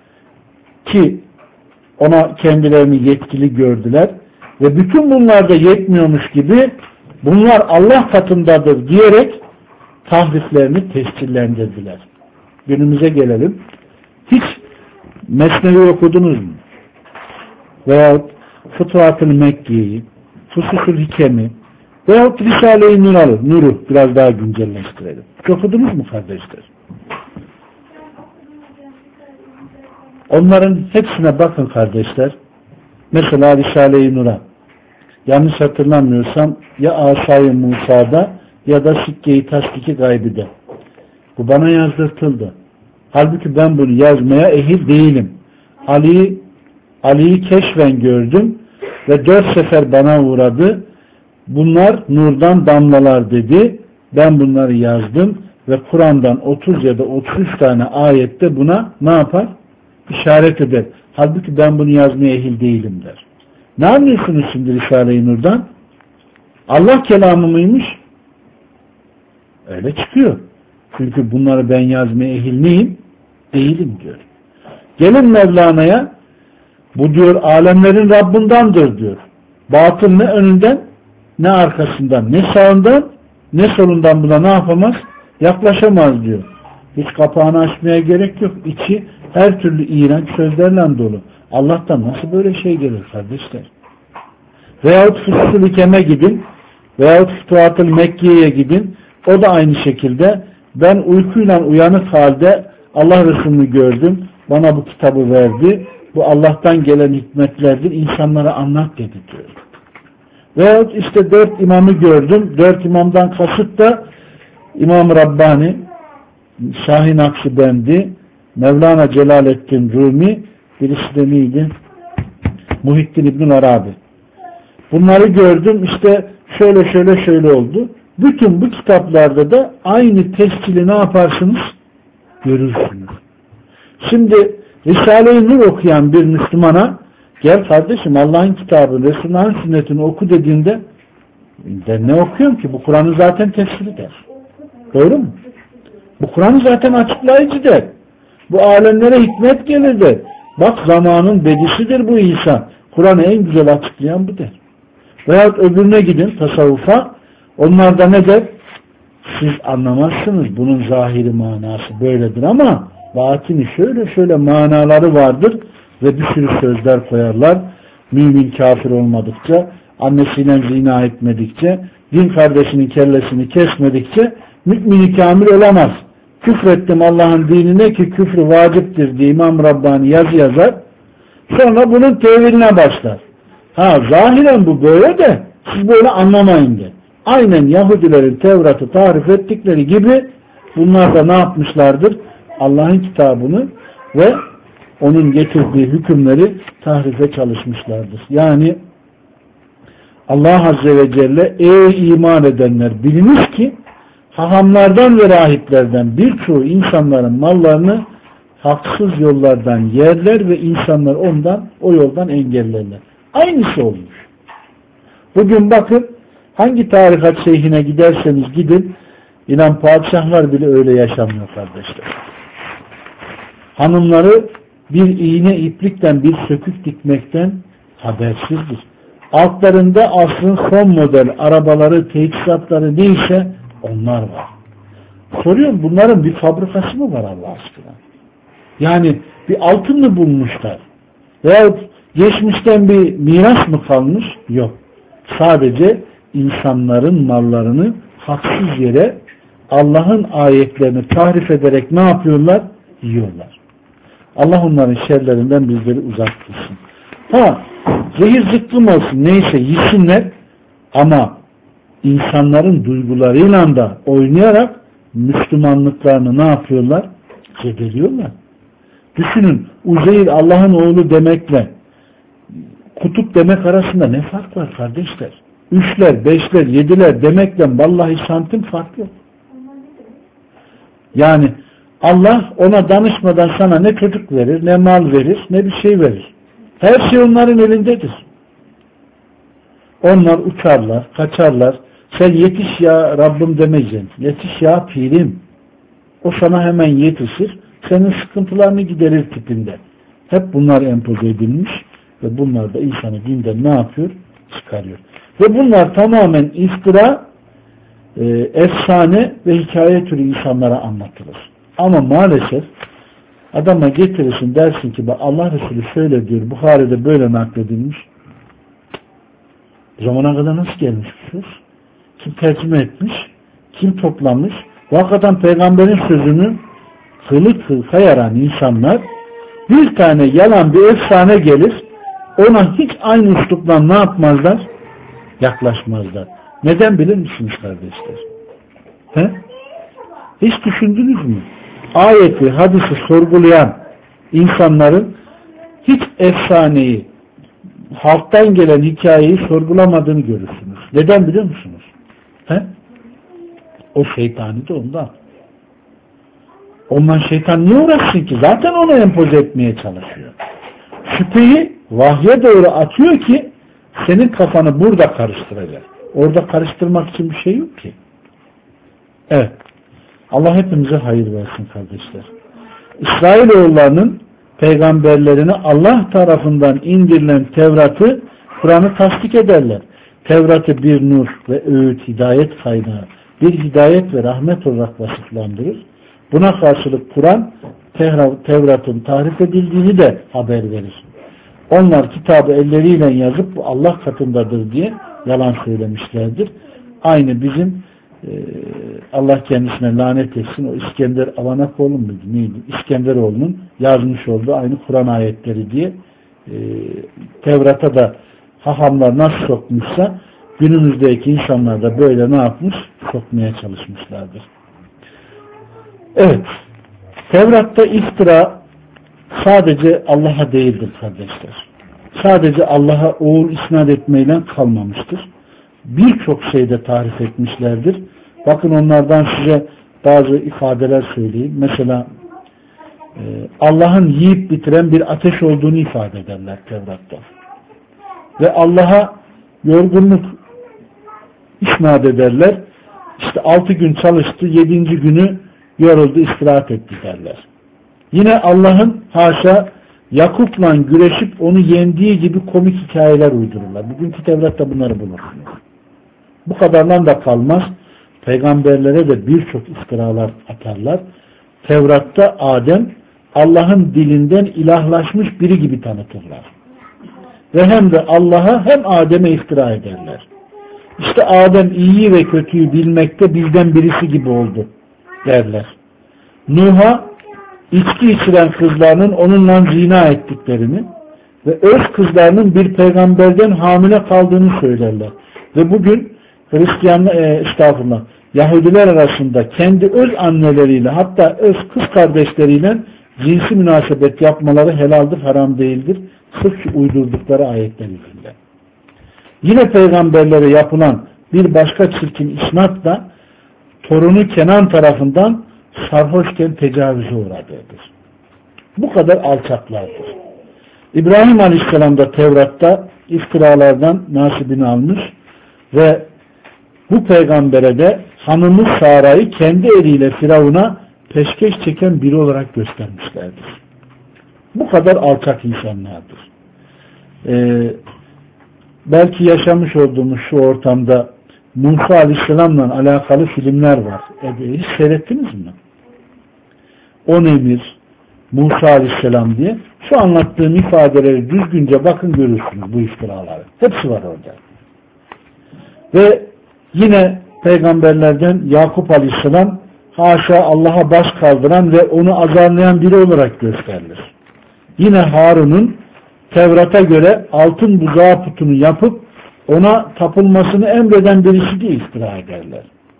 ki ona kendilerini yetkili gördüler ve bütün bunlar da yetmiyormuş gibi bunlar Allah katındadır diyerek tahriflerini tescillendirdiler. Günümüze gelelim. Hiç Mesnevi okudunuz mu? Veyahut Futuhat-ı Mekke'yi, Fusus-ül Hikem'i veyahut Risale-i Nur'u biraz daha güncelleştirelim. Okudunuz mu kardeşler? Onların hepsine bakın kardeşler. Mesela Risale-i Nur'a yanlış hatırlamıyorsam ya Asay-ı Musa'da ya da Sikke-i Tasdiki Gaybi'de. Bu bana yazdırtıldı. Halbuki ben bunu yazmaya ehil değilim. Ali'yi keşfen gördüm ve 4 sefer bana uğradı. Bunlar nurdan damlalar dedi. Ben bunları yazdım ve Kur'an'dan 30 ya da 33 tane ayette buna ne yapar? İşaret eder. Halbuki ben bunu yazmaya ehil değilim der. Ne anlıyorsunuz şimdi Risale-i Nur'dan? Allah kelamı mıymış? Öyle çıkıyor. Çünkü bunları ben yazmaya ehil neyim? Değilim diyor. Gelin Mevlana'ya bu diyor alemlerin Rabbindandır diyor. Batıl ne önünden ne arkasından ne sağından ne solundan buna ne yapamaz? Yaklaşamaz diyor. Hiç kapağını açmaya gerek yok. İçi her türlü iğrenç sözlerle dolu. Allah'tan nasıl böyle şey gelir kardeşler? Veyahut Fusus-ül Hikem'e gidin veyahut Futuhat-ı Mekke'ye gidin. O da aynı şekilde ben uykuyla uyanık halde Allah Resulü'nü gördüm. Bana bu kitabı verdi Bu Allah'tan gelen hikmetlerdir. İnsanlara anlat dedi diyor. Veyahut işte 4 imamı gördüm. 4 imamdan kasıt da İmam Rabbani, Şahin Akşibendi, Mevlana Celaleddin Rumi, birisi de neydi? Muhittin İbn Arabi. Bunları gördüm, işte şöyle oldu. Bütün bu kitaplarda da aynı tescili ne yaparsınız? Görürsünüz. Şimdi Risale-i Nur okuyan bir Müslümana gel kardeşim Allah'ın kitabını, Resulullah'ın sünnetini oku dediğinde ben ne okuyorum ki? Bu Kur'an'ı zaten tefsir eder. Doğru mu? Bu Kur'an'ı zaten açıklayıcı der. Bu alemlere hikmet gelir der. Bak zamanın bedisidir bu İsa. Kur'an'ı en güzel açıklayan bu der. Veyahut öbürüne gidin tasavvufa. Onlar da ne der? Siz anlamazsınız. Bunun zahiri manası böyledir ama batini şöyle manaları vardır ve bir sürü sözler koyarlar. Mümin kafir olmadıkça, annesiyle zina etmedikçe, din kardeşinin kellesini kesmedikçe mümin kamil olamaz. Küfrettim Allah'ın dinine ki küfrü vaciptir diye İmam Rabbani yazı yazar. Sonra bunun teviline başlar. Zahiren bu böyle de siz böyle anlamayın de. Aynen Yahudilerin Tevrat'ı tarif ettikleri gibi bunlar da ne yapmışlardır? Allah'ın kitabını ve onun getirdiği hükümleri tahrife çalışmışlardır. Yani Allah Azze ve Celle ey iman edenler biliniz ki hahamlardan ve rahiplerden birçoğu insanların mallarını haksız yollardan yerler ve insanlar o yoldan engellerler. Aynısı olmuş. Bugün bakın hangi tarikat şeyhine giderseniz gidin, inan padişahlar bile öyle yaşamıyor kardeşler. Hanımları bir iğne iplikten bir sökük dikmekten habersizdir. Altlarında asrın son model arabaları, teçhizatları neyse onlar var. Soruyorum bunların bir fabrikası mı var Allah aşkına? Yani bir altın mı bulmuşlar? Veyahut geçmişten bir miras mı kalmış? Yok. Sadece insanların mallarını haksız yere Allah'ın ayetlerini tahrif ederek ne yapıyorlar? Yiyorlar. Allah onların şerlerinden bizleri uzak tutsun. Zehir zıkkım olsun neyse yesinler ama insanların duygularıyla da oynayarak Müslümanlıklarını ne yapıyorlar? Zedeliyorlar. Düşünün Uzeyr Allah'ın oğlu demekle kutup demek arasında ne fark var kardeşler? 3'ler, 5'ler, 7'ler demekle vallahi santim fark yok. Yani Allah ona danışmadan sana ne çocuk verir, ne mal verir, ne bir şey verir. Her şey onların elindedir. Onlar uçarlar, kaçarlar. Sen yetiş ya Rabbim demeyeceksin. Yetiş ya pirim. O sana hemen yetişir. Senin sıkıntılarını giderir tipinde. Hep bunlar empoze edilmiş ve bunlar da insanı dinden ne yapıyor? Çıkarıyor. Ve bunlar tamamen iftira, efsane ve hikaye türü insanlara anlatılır. Ama maalesef adama getirirsin dersin ki Allah Resulü şöyle diyor, Buhari'de böyle nakledilmiş. Zamana kadar nasıl gelmiş bu söz? Kim tercüme etmiş? Kim toplamış? Bu hakikaten peygamberin sözünü kılık kayaran insanlar bir tane yalan bir efsane gelir, ona hiç aynı üslupla ne yapmazlar? Yaklaşmazlar. Neden bilir misiniz kardeşler? Hiç düşündünüz mü? Ayeti, hadisi sorgulayan insanların hiç efsaneyi, halktan gelen hikayeyi sorgulamadığını görürsünüz. Neden biliyor musunuz? O şeytani de ondan. Ondan şeytan niye uğraşsın ki? Zaten onu empoze etmeye çalışıyor. Şüpheyi vahye doğru atıyor ki senin kafanı burada karıştıracak. Orada karıştırmak için bir şey yok ki. Evet. Allah hepimize hayır versin kardeşler. İsrailoğullarının peygamberlerine Allah tarafından indirilen Tevrat'ı, Kur'an'ı tasdik ederler. Tevrat'ı bir nur ve öğüt, hidayet kaynağı, bir hidayet ve rahmet olarak vasıflandırır. Buna karşılık Kur'an, Tevrat'ın tahrif edildiğini de haber verir. Onlar kitabı elleriyle yazıp bu Allah katındadır diye yalan söylemişlerdir. Aynı bizim Allah kendisine lanet etsin, o İskender Avanakoğlu muydu neydi? İskenderoğlu'nun yazmış olduğu aynı Kur'an ayetleri diye Tevrat'a da hahamlar nasıl sokmuşsa günümüzdeki insanlar da böyle ne yapmış? Sokmaya çalışmışlardır. Evet. Tevrat'ta iftira sadece Allah'a değildir kardeşler. Sadece Allah'a oğul isnat etmeyle kalmamıştır. Birçok şeyde tarif etmişlerdir. Bakın onlardan size bazı ifadeler söyleyeyim. Mesela Allah'ın yiyip bitiren bir ateş olduğunu ifade ederler Tevrat'ta. Ve Allah'a yorgunluk isnat ederler. İşte 6 gün çalıştı, 7. günü yoruldu, istirahat etti derler. Yine Allah'ın haşa Yakup'la güreşip onu yendiği gibi komik hikayeler uydururlar. Bugünkü Tevrat'ta bunları bulursunuz. Bu kadardan da kalmaz. Peygamberlere de birçok iftiralar atarlar. Tevrat'ta Adem Allah'ın dilinden ilahlaşmış biri gibi tanıtırlar. Ve hem de Allah'a hem Adem'e iftira ederler. İşte Adem iyiyi ve kötüyü bilmekte bizden birisi gibi oldu derler. Nuh'a içki içiren kızlarının onunla zina ettiklerini ve öz kızlarının bir peygamberden hamile kaldığını söylerler. Ve bugün Yahudiler arasında kendi öz anneleriyle hatta öz kız kardeşleriyle cinsi münasebet yapmaları helaldir, haram değildir. Sırf uydurdukları ayetler yüzünden. Yine peygamberlere yapılan bir başka çirkin isnat da torunu Kenan tarafından sarhoşken tecavüze uğradığıdır. Bu kadar alçaklardır. İbrahim Aleyhisselam da Tevrat'ta iftiralardan nasibini almış ve bu peygambere de hanımı Sara'yı kendi eliyle Firavun'a peşkeş çeken biri olarak göstermişlerdir. Bu kadar alçak insanlardır. Belki yaşamış olduğumuz şu ortamda Musa Aleyhisselam'la alakalı filmler var. Hiç seyrettiniz mi? 10 emir, Musa Aleyhisselam diye. Şu anlattığım ifadeleri düzgünce bakın görürsünüz bu iftiraları. Hepsi var orada. Ve yine peygamberlerden Yakup Aleyhisselam haşa Allah'a baş kaldıran ve onu azarlayan biri olarak gösterilir. Yine Harun'un Tevrat'a göre altın buzağı putunu yapıp ona tapılmasını emreden birisi diye iftira ederler.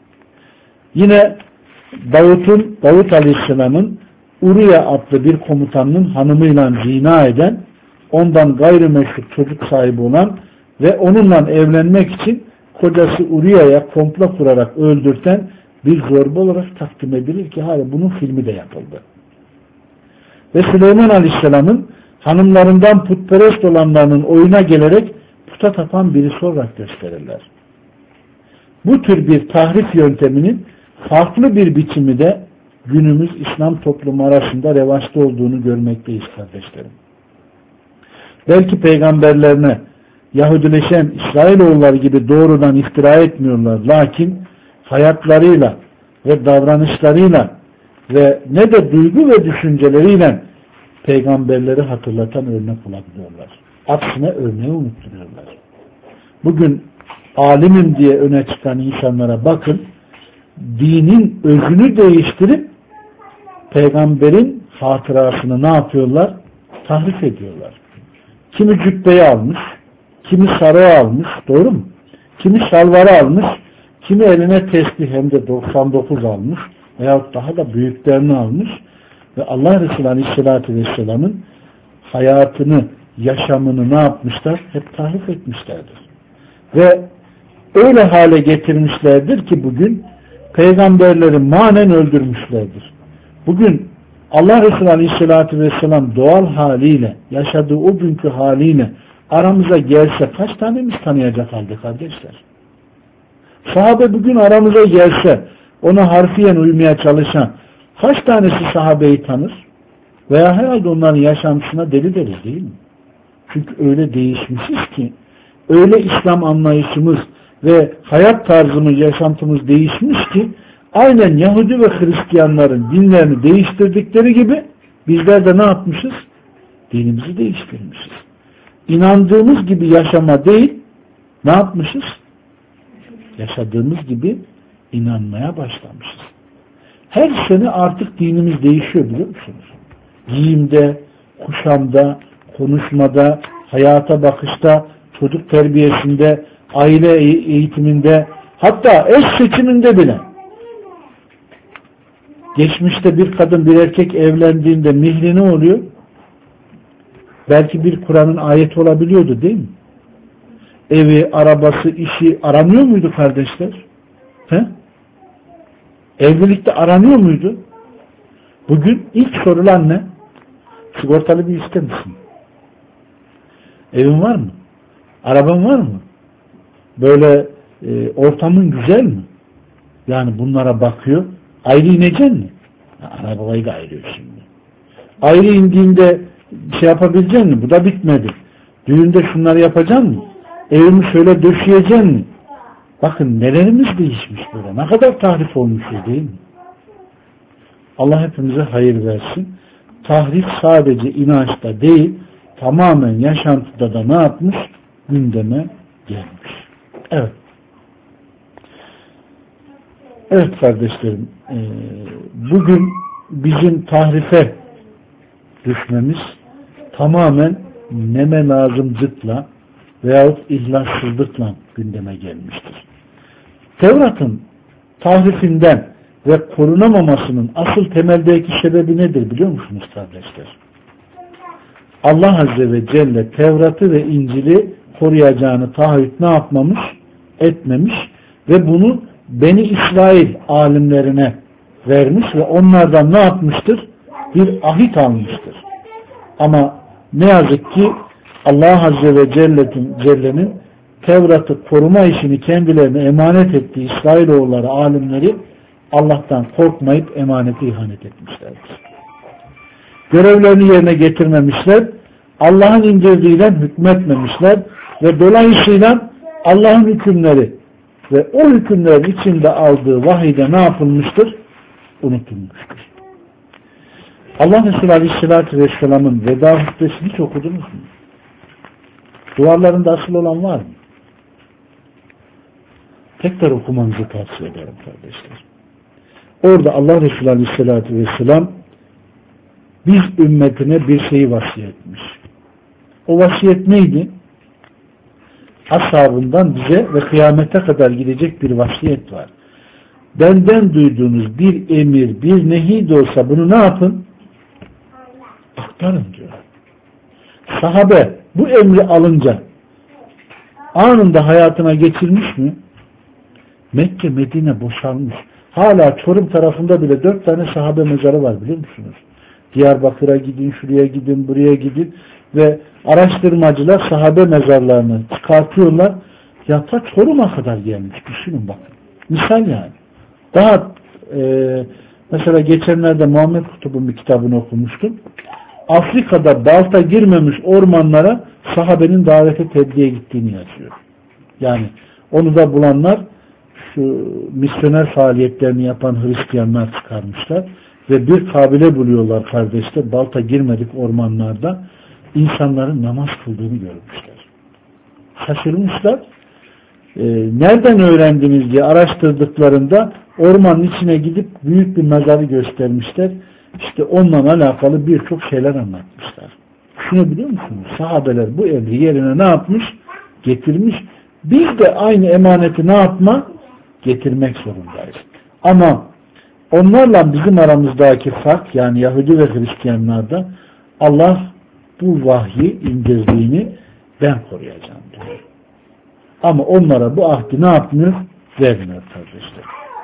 Yine Davut Aleyhisselam'ın Uriye adlı bir komutanının hanımıyla zina eden, ondan gayrimeşru çocuk sahibi olan ve onunla evlenmek için kocası Uriye'ye komplo kurarak öldürten bir zorba olarak takdim edilir ki hala bunun filmi de yapıldı. Ve Süleyman Aleyhisselam'ın hanımlarından putperest olanlarının oyuna gelerek puta tapan birisi olarak gösterirler. Bu tür bir tahrif yönteminin farklı bir biçimi de günümüz İslam toplumu arasında revaçta olduğunu görmekteyiz kardeşlerim. Belki peygamberlerine Yahudileşen İsrailoğulları gibi doğrudan iftira etmiyorlar. Lakin hayatlarıyla ve davranışlarıyla ve ne de duygu ve düşünceleriyle peygamberleri hatırlatan örnek olabiliyorlar. Aksine örneği unutturuyorlar. Bugün alimim diye öne çıkan insanlara bakın, dinin özünü değiştirip peygamberin hatırasını ne yapıyorlar? Tahrif ediyorlar. Kimi cübbeyi almış, kimi sarığı almış, doğru mu? Kimi şalvarı almış, kimi eline tesbih hem de 99 almış veyahut daha da büyüklerini almış ve Allah Resulü Aleyhisselatü Vesselam'ın hayatını, yaşamını ne yapmışlar? Hep tahrif etmişlerdir. Ve öyle hale getirmişlerdir ki bugün peygamberleri manen öldürmüşlerdir. Bugün Allah Resulü Aleyhisselatü Vesselam doğal haliyle, yaşadığı o günkü haliyle aramıza gelse kaç tanemiz tanıyacak halde kardeşler? Sahabe bugün aramıza gelse, ona harfiyen uymaya çalışan kaç tanesi sahabeyi tanır? Veya herhalde onların yaşantısına deli deriz değil mi? Çünkü öyle değişmişiz ki, öyle İslam anlayışımız ve hayat tarzımız, yaşantımız değişmiş ki, aynen Yahudi ve Hristiyanların dinlerini değiştirdikleri gibi bizler de ne yapmışız? Dinimizi değiştirmişiz. İnandığımız gibi yaşama değil, ne yapmışız? Yaşadığımız gibi inanmaya başlamışız. Her sene artık dinimiz değişiyor biliyor musunuz? Giyimde, kuşamda, konuşmada, hayata bakışta, çocuk terbiyesinde, aile eğitiminde, hatta eş seçiminde bile. Geçmişte bir kadın bir erkek evlendiğinde mihri ne oluyor? Belki bir Kur'an'ın ayeti olabiliyordu değil mi? Evi, arabası, işi aranıyor muydu kardeşler? He? Evlilikte aranıyor muydu? Bugün ilk sorulan ne? Sigortalı bir ister misin? Evin var mı? Araban var mı? Böyle ortamın güzel mi? Yani bunlara bakıyor. Ayrı ineceksin mi? Arabayı da ayırıyor şimdi. Ayrı indiğinde şey yapabileceksin mi? Bu da bitmedi. Düğünde şunları yapacaksın mı? Evimi şöyle döşeyeceksin mi? Bakın nelerimiz değişmiş böyle. Ne kadar tahrif olmuşuz değil mi? Allah hepimize hayır versin. Tahrif sadece inançta değil, tamamen yaşantıda da ne yapmış? Gündeme gelmiş. Evet. Evet kardeşlerim, bugün bizim tahrife düşmemiz tamamen neme lazımcılıkla veyahut ihlassızlıkla gündeme gelmiştir. Tevrat'ın tahrifinden ve korunamamasının asıl temeldeki sebebi nedir biliyor musunuz kardeşler? Allah Azze ve Celle Tevrat'ı ve İncil'i koruyacağını taahhüt ne yapmamış? Etmemiş ve bunu Beni İsrail alimlerine vermiş ve onlardan ne yapmıştır? Bir ahit almıştır. Ama ne yazık ki Allah Azze ve Celle'nin Tevrat'ı koruma işini kendilerine emanet ettiği İsrailoğulları alimleri Allah'tan korkmayıp emanete ihanet etmişlerdir. Görevlerini yerine getirmemişler, Allah'ın indirdiğiyle hükmetmemişler ve dolayısıyla Allah'ın hükümleri ve o hükümlerin içinde aldığı vahide ne yapılmıştır? Unutulmuştur. Allah Resulü Aleyhisselatü Vesselam'ın veda hutbesini hiç okudunuz mu? Duvarlarında asıl olan var mı? Tekrar okumanızı tavsiye ederim kardeşler. Orada Allah Resulü Aleyhisselatü Vesselam biz ümmetine bir şeyi vasiyet etmiş. O vasiyet neydi? Ashabından bize ve kıyamete kadar gidecek bir vasiyet var. Benden duyduğunuz bir emir, bir nehi de olsa bunu ne yapın? Aktarın diyor. Sahabe bu emri alınca anında hayatına geçirmiş mi? Mekke, Medine boşalmış. Hala Çorum tarafında bile 4 tane sahabe mezarı var biliyor musunuz? Diyarbakır'a gidin, şuraya gidin, buraya gidin ve araştırmacılar sahabe mezarlarını çıkartıyorlar. Ya ta Çorum'a kadar gelmiş. Düşünün bakın. Misal yani. Daha mesela geçenlerde Muhammed Kutub'un bir kitabını okumuştum. Afrika'da balta girmemiş ormanlara sahabenin davete tebliğe gittiğini yazıyor. Yani onu da bulanlar şu misyoner faaliyetlerini yapan Hristiyanlar çıkarmışlar ve bir kabile buluyorlar kardeşler. Balta girmedik ormanlarda insanların namaz kıldığını görmüşler. Şaşırmışlar. Nereden öğrendiniz diye araştırdıklarında ormanın içine gidip büyük bir mezarı göstermişler. İşte onunla alakalı birçok şeyler anlatmışlar. Şunu biliyor musunuz? Sahabeler bu emri yerine ne yapmış? Getirmiş. Biz de aynı emaneti ne yapma? Getirmek zorundayız. Ama onlarla bizim aramızdaki fark, yani Yahudi ve Hristiyanlarda Allah bu vahyi indirdiğini ben koruyacağım diyor. Ama onlara bu ahdi ne yapmıyor? Vermiyor kardeşler.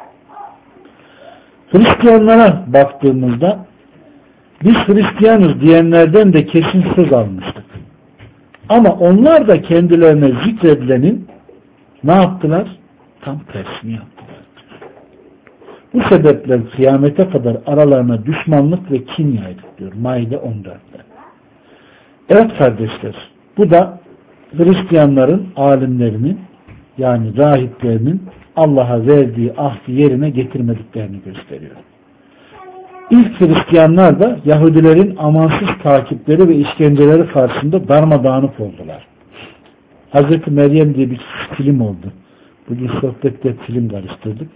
Hristiyanlara baktığımızda biz Hristiyanız diyenlerden de kesin söz almıştık. Ama onlar da kendilerine zikredilenin ne yaptılar? Tam tersini yaptılar. Bu sebeple kıyamete kadar aralarına düşmanlık ve kin yaydık diyor Maide 14'te. Evet kardeşler, bu da Hristiyanların alimlerinin yani rahiplerinin Allah'a verdiği ahdi yerine getirmediklerini gösteriyor. İlk Hristiyanlar da Yahudilerin amansız takipleri ve işkenceleri karşısında darmadağınık oldular. Hazreti Meryem diye bir film oldu. Bugün sohbette film karıştırdık.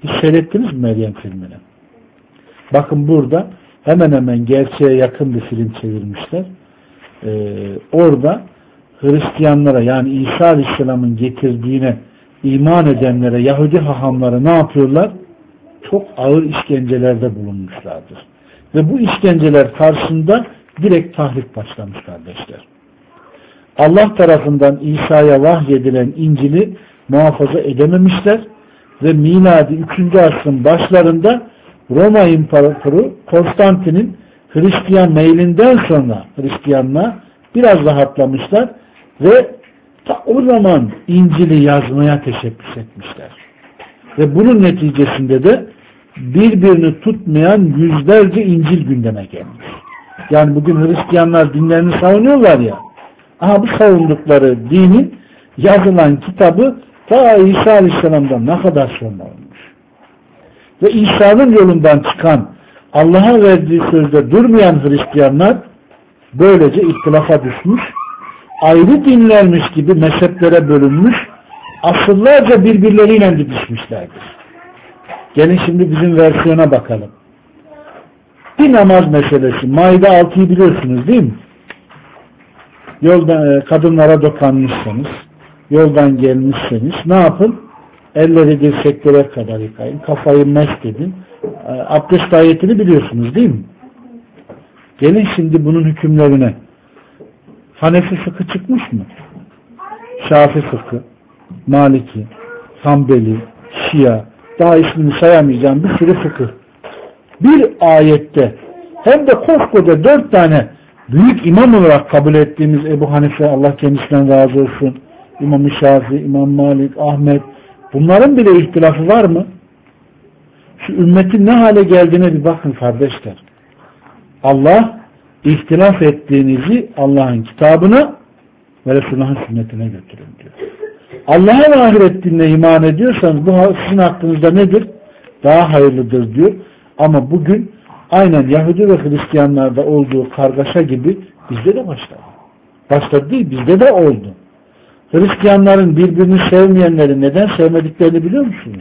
Hiç seyrettiniz mi Meryem filmini? Bakın burada hemen hemen gerçeğe yakın bir film çevirmişler. Orada Hristiyanlara, yani İsa Aleyhisselam'ın getirdiğine iman edenlere Yahudi hahamları ne yapıyorlar? Çok ağır işkencelerde bulunmuşlardır. Ve bu işkenceler karşısında direkt tahrip başlamış kardeşler. Allah tarafından İsa'ya vahyedilen İncil'i muhafaza edememişler ve miladi 3. asrın başlarında Roma İmparatoru Konstantin'in Hristiyan meylinden sonra Hristiyanlığa biraz rahatlamışlar ve ta o zaman İncil'i yazmaya teşebbüs etmişler. Ve bunun neticesinde de birbirini tutmayan yüzlerce İncil gündeme gelmiş. Yani bugün Hristiyanlar dinlerini savunuyorlar ya, bu savundukları dinin yazılan kitabı ta İsa Aleyhisselam'dan ne kadar sonra olmuş. Ve İsa'nın yolundan çıkan, Allah'a verdiği sözde durmayan Hristiyanlar böylece ihtilafa düşmüş, ayrı dinlermiş gibi mezheplere bölünmüş, asırlarca birbirleriyle didişmişlerdir. Gelin şimdi bizim versiyona bakalım. Bir namaz meselesi. Maide 6'yı biliyorsunuz değil mi? Yoldan kadınlara dokanmışsanız, yoldan gelmişseniz ne yapın? Elleri dirseklere kadar yıkayın. Kafayı mest edin. Abdest ayetini biliyorsunuz değil mi? Gelin şimdi bunun hükümlerine. Hanefi fıkı çıkmış mı? Şafi fıkı, Maliki, Hanbeli, Şia, daha ismini sayamayacağım bir sürü fıkıh. Bir ayette hem de koskoca 4 tane büyük imam olarak kabul ettiğimiz Ebu Hanife, Allah kendisinden razı olsun, İmam-ı Şafii, İmam Malik, Ahmet, bunların bile ihtilafı var mı? Şu ümmetin ne hale geldiğine bir bakın kardeşler. Allah ihtilaf ettiğinizi Allah'ın kitabına ve Resulullah'ın sünnetine götürün diyor. Allah'a ve ahiret dinine iman ediyorsanız bu sizin hakkınızda nedir? Daha hayırlıdır diyor. Ama bugün aynen Yahudi ve Hristiyanlarda olduğu kargaşa gibi bizde de başladı. Başladı değil, bizde de oldu. Hristiyanların birbirini sevmeyenleri neden sevmediklerini biliyor musunuz?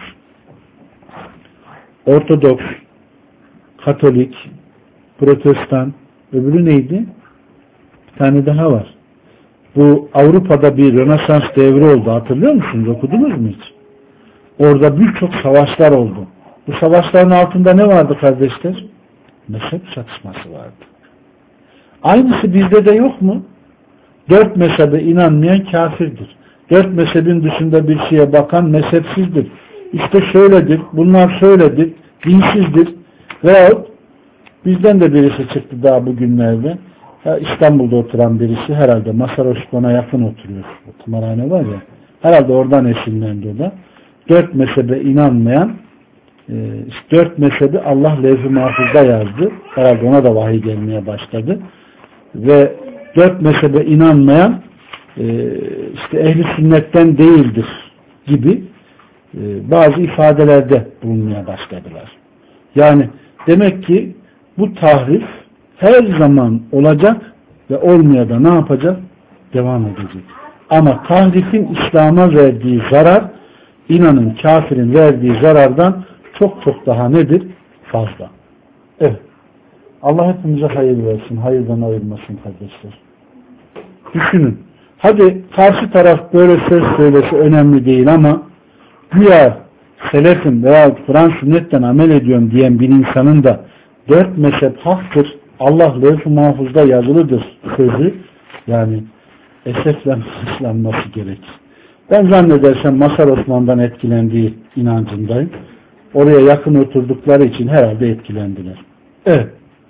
Ortodoks, Katolik, Protestan, öbürü neydi? Bir tane daha var. Bu Avrupa'da bir Rönesans devri oldu. Hatırlıyor musunuz? Okudunuz mu hiç? Orada birçok savaşlar oldu. Bu savaşların altında ne vardı kardeşler? Mezhep çatışması vardı. Aynısı bizde de yok mu? 4 mezhebe inanmayan kafirdir. 4 mezhebin dışında bir şeye bakan mezhepsizdir. İşte şöyledir, bunlar şöyledir, dinsizdir. Veyahut bizden de birisi çıktı daha bugünlerde. İstanbul'da oturan birisi, herhalde Mazhar Osman'a yakın oturuyor. O tımarhane var ya. Herhalde oradan esinlendi o da. 4 mezhebe inanmayan, 4 mezhebi Allah levh-i mahfuzda yazdı. Herhalde ona da vahiy gelmeye başladı. Ve 4 mezhebe inanmayan işte ehli sünnetten değildir gibi bazı ifadelerde bulunmaya başladılar. Yani demek ki bu tahrif her zaman olacak ve olmaya da ne yapacak? Devam edecek. Ama tahrifin İslam'a verdiği zarar, inanın kafirin verdiği zarardan çok çok daha nedir? Fazla. Evet. Allah hepimize hayır versin. Hayırdan ayırmasın kardeşler. Düşünün. Hadi karşı taraf böyle söz söylese önemli değil ama güya selefim veya Kur'an sünnetten amel ediyorum diyen bir insanın da 4 mezhep haktır, Allah levh-i mahfuzda yazılıdır sözü, yani esefle ıslanması gerekir. Ben zannedersem Mazhar Osman'dan etkilendiği inancındayım. Oraya yakın oturdukları için herhalde etkilendiler. Evet.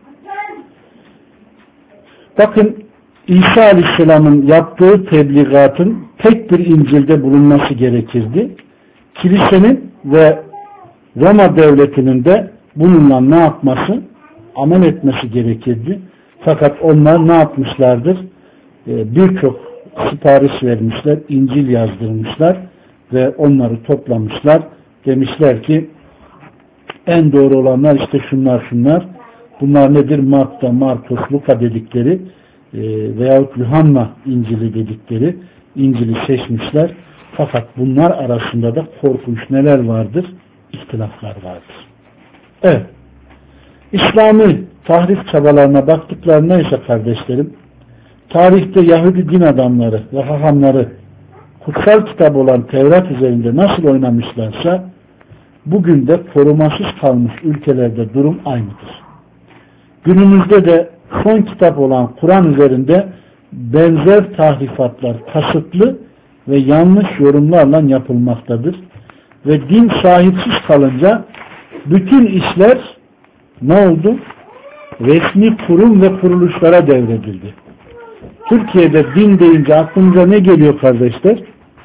Bakın İsa Aleyhisselam'ın yaptığı tebliğatın tek bir İncil'de bulunması gerekirdi. Kilisenin ve Roma devletinin de bununla ne yapması? Amel etmesi gerekirdi. Fakat onlar ne yapmışlardır? Birçok sipariş vermişler, İncil yazdırmışlar ve onları toplamışlar. Demişler ki en doğru olanlar işte şunlar. Bunlar nedir? Matta, Markus, Luka dedikleri veyahut Yuhanna İncil'i dedikleri İncil'i seçmişler. Fakat bunlar arasında da korkunç neler vardır? ihtilaflar vardır. Evet. İslami tahrif çabalarına baktıklarında ise kardeşlerim, tarihte Yahudi din adamları ve hahamları kutsal kitap olan Tevrat üzerinde nasıl oynamışlarsa bugün de korumasız kalmış ülkelerde durum aynıdır. Günümüzde de son kitap olan Kur'an üzerinde benzer tahrifatlar kasıtlı ve yanlış yorumlarla yapılmaktadır. Ve din sahipsiz kalınca bütün işler ne oldu? Resmi kurum ve kuruluşlara devredildi. Türkiye'de din deyince aklınıza ne geliyor kardeşler?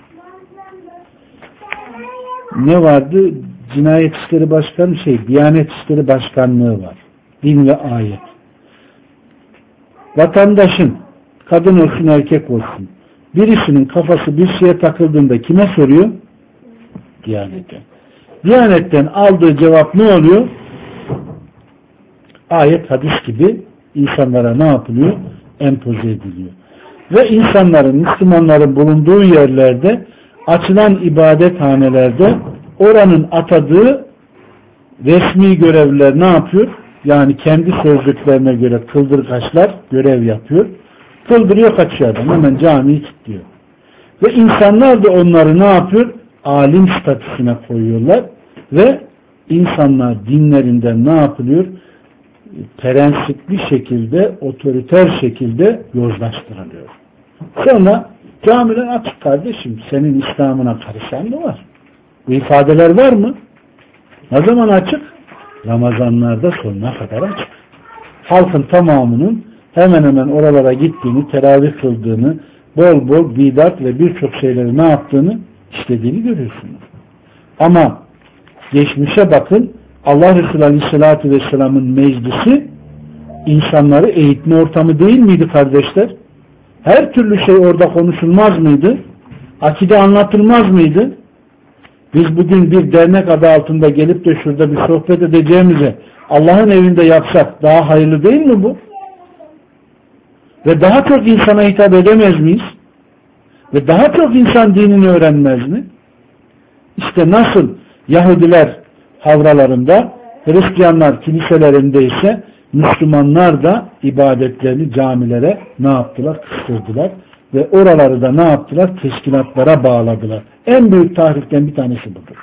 Ne vardı? Cinayet İşleri Başkanı Diyanet İşleri Başkanlığı var. Din ve ayet. Vatandaşın, kadın olsun erkek olsun, birisinin kafası bir şeye takıldığında kime soruyor? Diyanetten. Diyanetten aldığı cevap ne oluyor? Ayet, hadis gibi insanlara ne yapılıyor? Empoze ediliyor. Ve insanların, Müslümanların bulunduğu yerlerde açılan ibadethanelerde oranın atadığı resmi görevliler ne yapıyor? Yani kendi sözlüklerine göre kıldırgaçlar görev yapıyor. Kıldırıyor, kaçıyor adam. Hemen camiyi kilitliyor. Ve insanlar da onları ne yapıyor? Alim statüsüne koyuyorlar. Ve insanlar dinlerinden ne yapılıyor? Prensipli şekilde, otoriter şekilde yozlaştırılıyor. Sonra camiler açık kardeşim. Senin İslam'ına karışan mı var? Bu ifadeler var mı? Ne zaman açık? Ramazanlarda sonuna kadar açık. Halkın tamamının hemen hemen oralara gittiğini, teravih kıldığını, bol bol bidat ve birçok şeyleri ne yaptığını, işlediğini görüyorsunuz. Ama geçmişe bakın, Allah Resulü Aleyhisselatü Vesselam'ın meclisi insanları eğitme ortamı değil miydi kardeşler? Her türlü şey orada konuşulmaz mıydı? Akide anlatılmaz mıydı? Biz bugün bir dernek adı altında gelip de şurada bir sohbet edeceğimize Allah'ın evinde yapsak daha hayırlı değil mi bu? Ve daha çok insana hitap edemez miyiz? Ve daha çok insan dinini öğrenmez mi? İşte nasıl Yahudiler havralarında, Hristiyanlar kiliselerinde ise Müslümanlar da ibadetlerini camilere ne yaptılar? Kıstırdılar. Ve oraları da ne yaptılar? Teşkilatlara bağladılar. En büyük tahriften bir tanesi budur.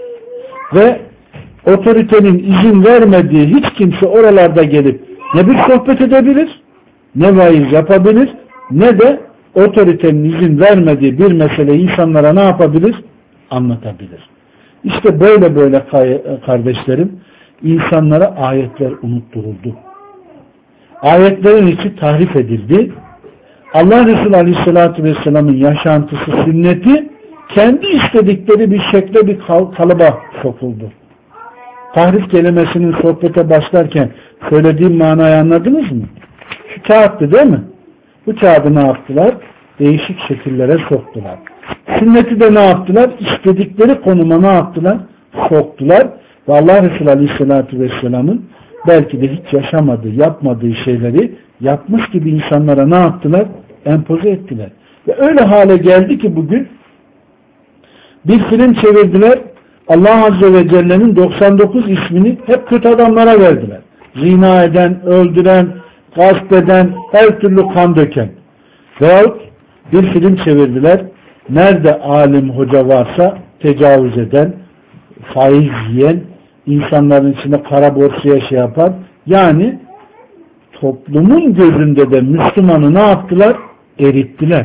Ve otoritenin izin vermediği hiç kimse oralarda gelip ne bir sohbet edebilir, ne vaiz yapabilir, ne de otoritenin izin vermediği bir meseleyi insanlara ne yapabilir? Anlatabilir. İşte böyle kardeşlerim, insanlara ayetler unutturuldu. Ayetlerin içi tahrif edildi. Allah Resulü Aleyhisselatü Vesselam'ın yaşantısı, sünneti kendi istedikleri bir şekle, bir kalıba sokuldu. Tahrif kelimesinin sohbete başlarken söylediğim manayı anladınız mı? Şu kağıttı değil mi? Bu kağıdı ne yaptılar? Değişik şekillere soktular. Sünneti de ne yaptılar? İstedikleri konuma ne yaptılar? Soktular. Ve Allah Resulü Aleyhisselatü Vesselam'ın belki de hiç yaşamadığı, yapmadığı şeyleri yapmış gibi insanlara ne yaptılar? Empoze ettiler. Ve öyle hale geldi ki bugün bir film çevirdiler. Allah Azze ve Celle'nin 99 ismini hep kötü adamlara verdiler. Zina eden, öldüren, gasp eden, her türlü kan döken. Veyahut bir film çevirdiler. Nerede alim hoca varsa tecavüz eden, faiz yiyen, insanların içinde kara borsaya şey yapan, yani toplumun gözünde de Müslümanı ne yaptılar? Erittiler.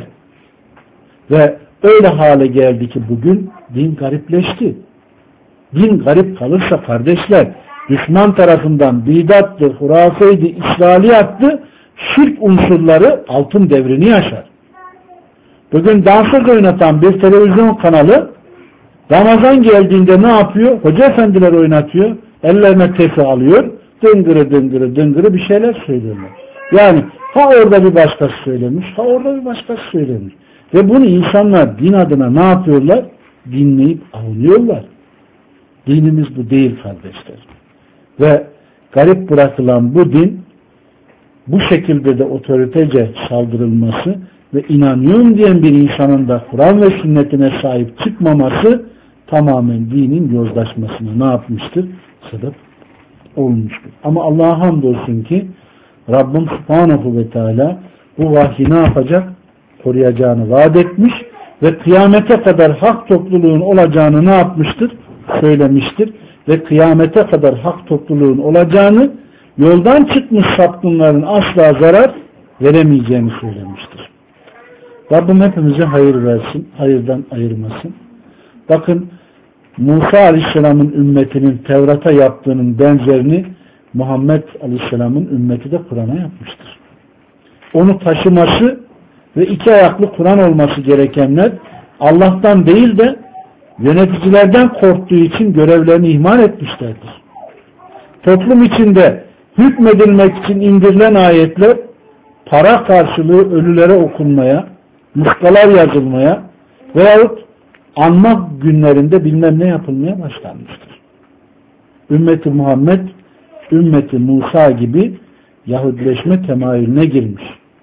Ve öyle hale geldi ki bugün din garipleşti. Din garip kalırsa kardeşler, düşman tarafından bidattı, hurafeydi, İsrailiyattı, şirk unsurları altın devrini yaşar. Bugün dansöz oynatan bir televizyon kanalı Ramazan geldiğinde ne yapıyor? Hoca efendiler oynatıyor. Ellerine tefi alıyor. Dıngırı dıngırı dıngırı bir şeyler söylüyorlar. Yani ha orada bir başkası söylemiş, ha orada bir başkası söylemiş. Ve bunu insanlar din adına ne yapıyorlar? Dinleyip avunuyorlar. Dinimiz bu değil kardeşler. Ve garip bırakılan bu din bu şekilde de otoritece saldırılması ve inanıyorum diyen bir insanın da Kur'an ve sünnetine sahip çıkmaması tamamen dinin yozlaşmasına ne yapmıştır? Sebep olmuştur. Ama Allah'a hamdolsun ki Rabbim Subhanahu ve Teala bu vahyi ne yapacak? Koruyacağını vaat etmiş ve kıyamete kadar hak topluluğun olacağını ne yapmıştır? Söylemiştir. Ve kıyamete kadar hak topluluğun olacağını, yoldan çıkmış sapkınların asla zarar veremeyeceğini söylemiştir. Rabbim hepimize hayır versin, hayırdan ayırmasın. Bakın Musa Aleyhisselam'ın ümmetinin Tevrat'a yaptığının benzerini Muhammed Aleyhisselam'ın ümmeti de Kur'an'a yapmıştır. Onu taşıması ve iki ayaklı Kur'an olması gerekenler Allah'tan değil de yöneticilerden korktuğu için görevlerini ihmal etmişlerdir. Toplum içinde hükmedilmek için indirilen ayetler para karşılığı ölülere okunmaya, muskalar yazılmaya veyahut anma günlerinde bilmem ne yapılmaya başlanmıştır. Ümmeti Muhammed, ümmeti Musa gibi Yahudileşme temayülüne girmiş.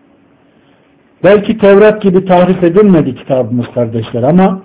Belki Tevrat gibi tahrif edilmedi kitabımız kardeşler ama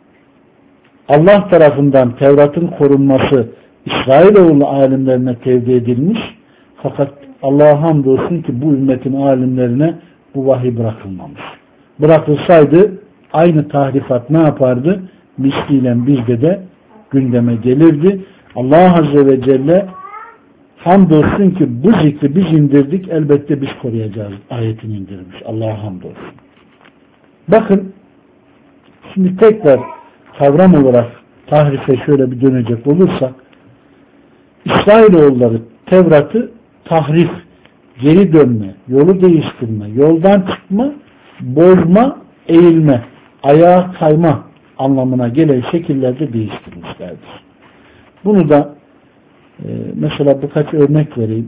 Allah tarafından Tevrat'ın korunması İsrailoğlu alimlerine tevdi edilmiş. Fakat Allah'a hamdolsun ki bu ümmetin alimlerine bu vahiy bırakılmamış. Bırakılsaydı aynı tahrifat ne yapardı? Misliyle bizde de gündeme gelirdi. Allah Azze ve Celle hamdolsun ki bu zikri biz indirdik, elbette biz koruyacağız ayetini indirmiş. Allah'a hamdolsun. Bakın şimdi tekrar kavram olarak tahrife şöyle bir dönecek olursak, İsrailoğulları Tevrat'ı tahrif, geri dönme, yolu değiştirme, yoldan çıkma, bozma, eğilme, ayağa kayma anlamına gelen şekillerde değiştirmişlerdir. Bunu da mesela birkaç örnek vereyim.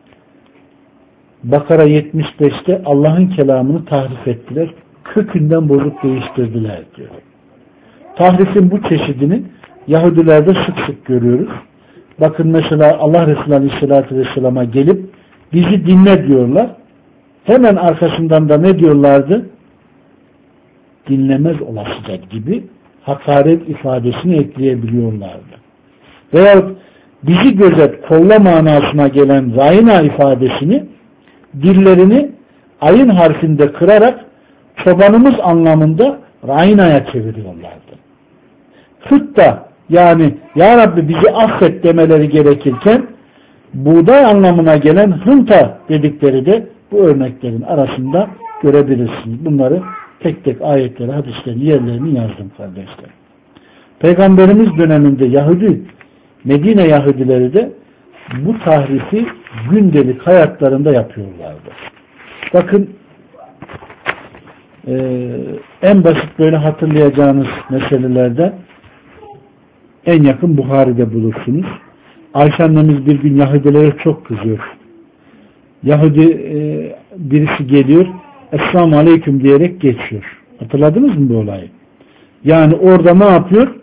Bakara 75'te Allah'ın kelamını tahrif ettiler. Kökünden bozup değiştirdiler diyor. Tahrifin bu çeşidini Yahudilerde sık sık görüyoruz. Bakın mesela Allah Resulü Aleyhisselatü Vesselam'a gelip bizi dinle diyorlar. Hemen arkasından da ne diyorlardı? Dinlemez olasıca gibi hakaret ifadesini ekleyebiliyorlardı. Veyahut bizi gözet, kolla manasına gelen rayna ifadesini dillerini ayın harfinde kırarak çobanımız anlamında raynaya çeviriyorlardı. Hıtta yani Ya Rabbi bizi affet demeleri gerekirken buğday anlamına gelen hınta dedikleri de bu örneklerin arasında görebilirsiniz. Bunları tek tek ayetleri, hadisleri, yerlerini yazdım kardeşler. Peygamberimiz döneminde Medine Yahudileri de bu tahrifi gündelik hayatlarında yapıyorlardı. Bakın en basit böyle hatırlayacağınız meselelerden en yakın Buhari'de bulursunuz. Ayşe annemiz bir gün Yahudilere çok kızıyor. Yahudi birisi geliyor, Esselamu Aleyküm diyerek geçiyor. Hatırladınız mı bu olayı? Yani orada ne yapıyor?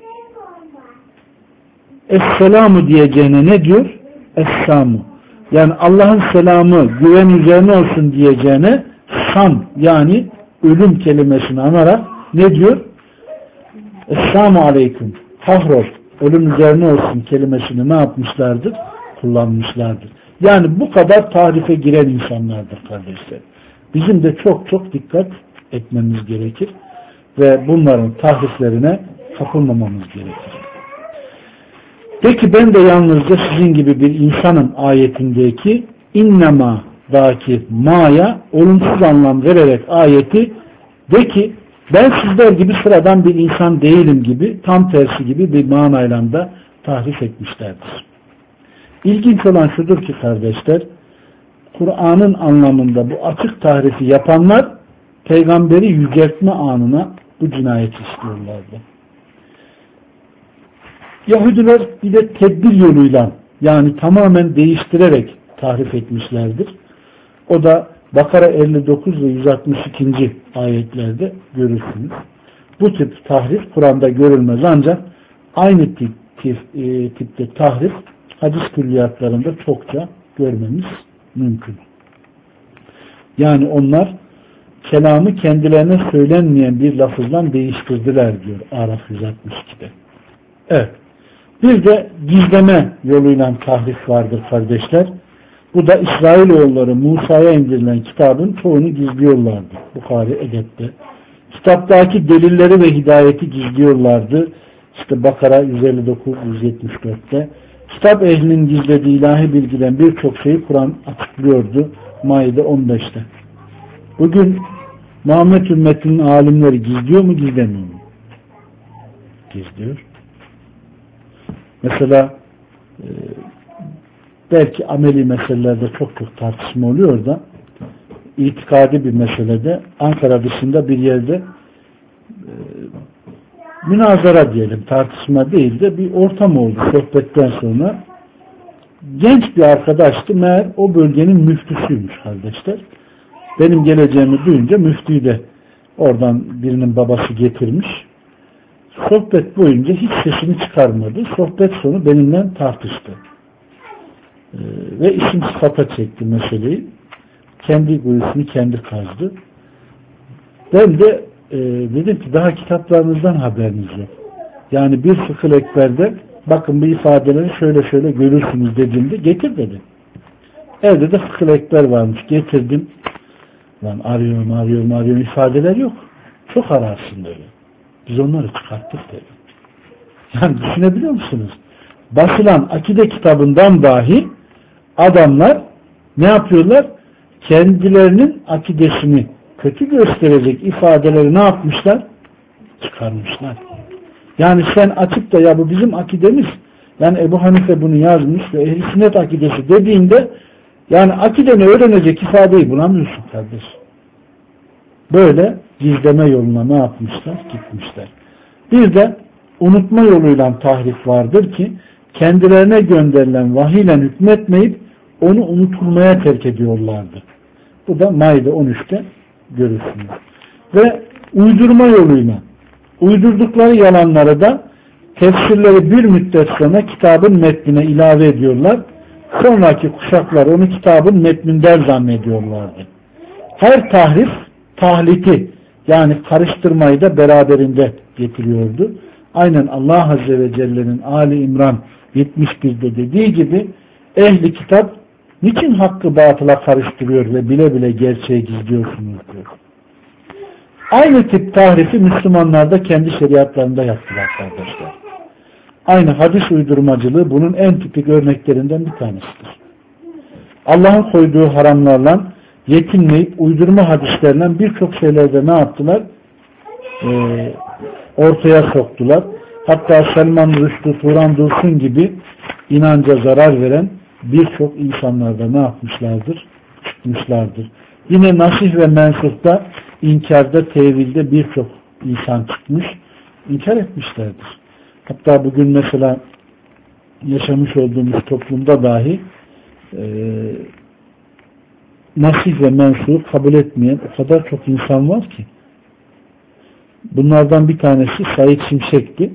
Esselamu diyeceğine ne diyor? Esselamu. Yani Allah'ın selamı güven üzerine olsun diyeceğine sam yani ölüm kelimesini anarak ne diyor? Esselamu Aleyküm. Kahrol. Ölüm üzerine olsun kelimesini ne yapmışlardır? Kullanmışlardır. Yani bu kadar tarife giren insanlardır kardeşler. Bizim de çok çok dikkat etmemiz gerekir. Ve bunların tahriflerine kapılmamamız gerekir. Peki ben de yalnızca sizin gibi bir insanın ayetindeki innema daki ma'ya olumsuz anlam vererek ayeti de ki ben sizler gibi sıradan bir insan değilim gibi tam tersi gibi bir manayla da tahrif etmişlerdir. İlginç olan şudur ki kardeşler Kur'an'ın anlamında bu açık tahrifi yapanlar peygamberi yüceltme anına bu cinayeti istiyorlardı. Yahudiler bir de tedbir yoluyla yani tamamen değiştirerek tahrif etmişlerdir. O da Bakara 59 ve 162. ayetlerde görürsünüz. Bu tip tahrif Kur'an'da görülmez ancak aynı tipte tahrif hadis külliyatlarında çokça görmemiz mümkün. Yani onlar kelamı kendilerine söylenmeyen bir lafızdan değiştirdiler diyor Araf 162'de. Evet. Bir de gizleme yoluyla tahrif vardır kardeşler. Bu da İsrailoğulları Musa'ya indirilen kitabın çoğunu gizliyorlardı. Bukhari Edep'te. Kitaptaki delilleri ve hidayeti gizliyorlardı. İşte Bakara 159-174'te. Kitap ehlinin gizlediği ilahi bilgiden birçok şeyi Kur'an açıklıyordu. Maide 15'te. Bugün Muhammed ümmetinin alimleri gizliyor mu, gizlemiyor mu? Gizliyor. Mesela belki ameli meselelerde çok tartışma oluyor da itikadi bir meselede Ankara dışında bir yerde münazara diyelim, tartışma değil de bir ortam oldu sohbetten sonra. Genç bir arkadaştı, meğer o bölgenin müftüsüymüş kardeşler. Benim geleceğimi duyunca müftüyü de oradan birinin babası getirmiş. Sohbet boyunca hiç sesini çıkarmadı. Sohbet sonu benimle tartıştı. Ve isim sıfata çekti meseleyi. Kendi kuyusunu kendi kazdı. Ben de dedim ki daha kitaplarınızdan haberiniz yok. Yani bir Fıkıh-ı Ekber'de bakın bu ifadeleri şöyle şöyle görürsünüz dediğimde getir dedi. Evde de Fıkıh-ı Ekber varmış. Getirdim. Lan arıyorum ifadeler yok. Çok ararsın dedi. Biz onları çıkarttık dedi. Yani düşünebiliyor musunuz? Basılan akide kitabından dahi adamlar ne yapıyorlar? Kendilerinin akidesini kötü gösterecek ifadeleri ne yapmışlar? Çıkarmışlar. Yani sen açıp da ya bu bizim akidemiz, yani Ebu Hanife bunu yazmış ve Ehl-i Sünnet akidesi dediğinde yani akideni öğrenecek ifadeyi bulamıyorsun kardeş. Böyle gizleme yoluna ne yapmışlar? Gitmişler. Bir de unutma yoluyla tahrif vardır ki kendilerine gönderilen vahiyle hükmetmeyip onu unutulmaya terk ediyorlardı. Bu da Maide 13'te görürsünüz. Ve uydurma yoluyla uydurdukları yalanları da tefsirleri bir müddet sonra kitabın metnine ilave ediyorlar. Sonraki kuşaklar onu kitabın metninden zannediyorlardı. Her tahrif tahliti yani karıştırmayı da beraberinde getiriyordu. Aynen Allah Azze ve Celle'nin Ali İmran 71'de dediği gibi ehli kitap niçin hakkı batıla karıştırıyor ve bile bile gerçeği gizliyorsunuz diyor. Aynı tip tahrifi Müslümanlar da kendi şeriatlarında yaptılar kardeşler. Aynı hadis uydurmacılığı bunun en tipik örneklerinden bir tanesidir. Allah'ın koyduğu haramlarla yetinmeyip uydurma hadislerle birçok şeylerde ne yaptılar? Ortaya soktular. Hatta Selman Rushdie, Turan Dursun gibi inanca zarar veren birçok insanlarda ne yapmışlardır? Çıkmışlardır. Yine nasih ve mensuhta inkarda, tevilde birçok insan çıkmış, inkar etmişlerdir. Hatta bugün mesela yaşamış olduğumuz toplumda dahi nasih ve mensuhu kabul etmeyen o kadar çok insan var ki. Bunlardan bir tanesi Said Şimşek'ti.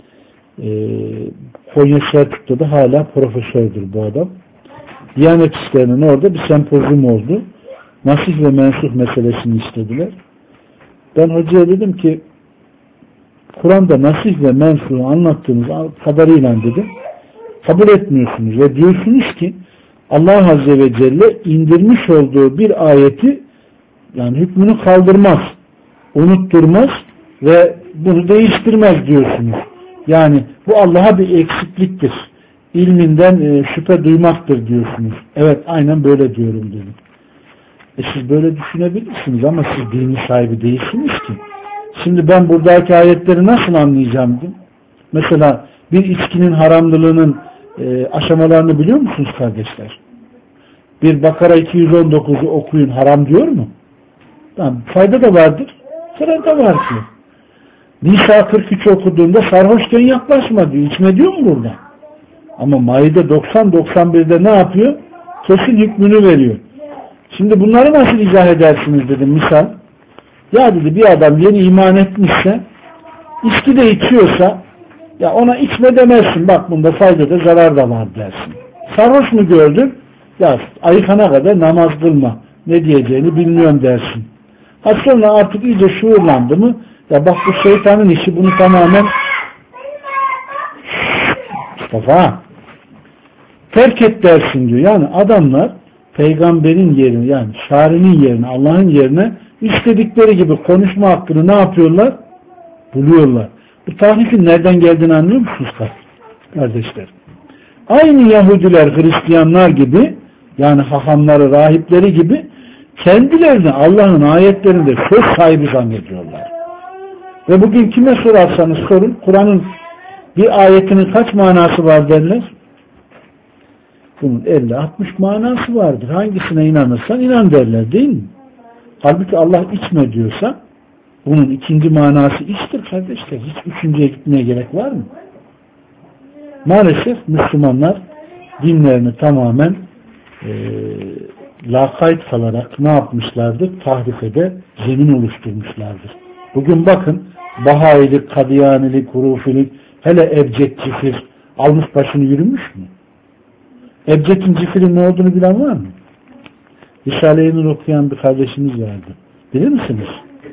Konya Selçuk'ta da hala profesördür bu adam. Diyanet İşleri'nin orada bir sempozyum oldu. Nasih ve mensuh meselesini istediler. Ben hocaya dedim ki Kur'an'da nasih ve mensuhu anlattığınız kadarıyla dedim kabul etmiyorsunuz ve diyorsunuz ki Allah Azze ve Celle indirmiş olduğu bir ayeti yani hükmünü kaldırmaz, unutturmaz ve bunu değiştirmez diyorsunuz. Yani bu Allah'a bir eksikliktir. İlminden şüphe duymaktır diyorsunuz. Evet aynen böyle diyorum dedim. Siz böyle düşünebilirsiniz ama siz dini sahibi değilsiniz ki. Şimdi ben buradaki ayetleri nasıl anlayacağım dedim. Mesela bir içkinin haramlılığının aşamalarını biliyor musunuz kardeşler? Bir Bakara 219'u okuyun haram diyor mu? Tamam, fayda da vardır. Zarar da var ki. Nisa 43 okuduğunda sarhoşken yaklaşma diyor. İçme diyor mu burada? Ama Maide 90-91'de ne yapıyor? Kesin hükmünü veriyor. Şimdi bunları nasıl izah edersiniz dedim misal. Ya dedi bir adam yeni iman etmişse içki de içiyorsa ya ona içme demezsin. Bak bunda fayda da zarar da var dersin. Sarhoş mu gördün? Ya ayıkana kadar namaz kılma. Ne diyeceğini bilmiyorum dersin. Ha sonra artık iyice şuurlandı mı? Ya bak bu şeytanın işi bunu tamamen Mustafa. Terk et dersin diyor. Yani adamlar peygamberin yerine, yani şarinin yerine, Allah'ın yerine istedikleri gibi konuşma hakkını ne yapıyorlar? Buluyorlar. Bu tahrifin nereden geldiğini anlıyor musunuz kardeşler? Aynı Yahudiler, Hristiyanlar gibi, yani hahamları, rahipleri gibi kendilerini Allah'ın ayetlerinde söz sahibi zannediyorlar. Ve bugün kime sorarsanız sorun, Kur'an'ın bir ayetinin kaç manası var derler? Bunun 50-60 manası vardır. Hangisine inanırsan inan derler, değil mi? Halbuki Allah içme diyorsa bunun ikinci manası içtir kardeşler. Hiç üçüncüye gitmeye gerek var mı? Maalesef Müslümanlar dinlerini tamamen lakayt kalarak ne yapmışlardır? Tahrifede zemin oluşturmuşlardır. Bugün bakın Bahailik, Kadiyanilik, Hurufilik, hele Ebced Cifir almış başını yürümüş mü? Ebced'in Cifir'in ne olduğunu bilen var mı? Risale-i Nur okuyan bir kardeşimiz vardı. Bilir misiniz?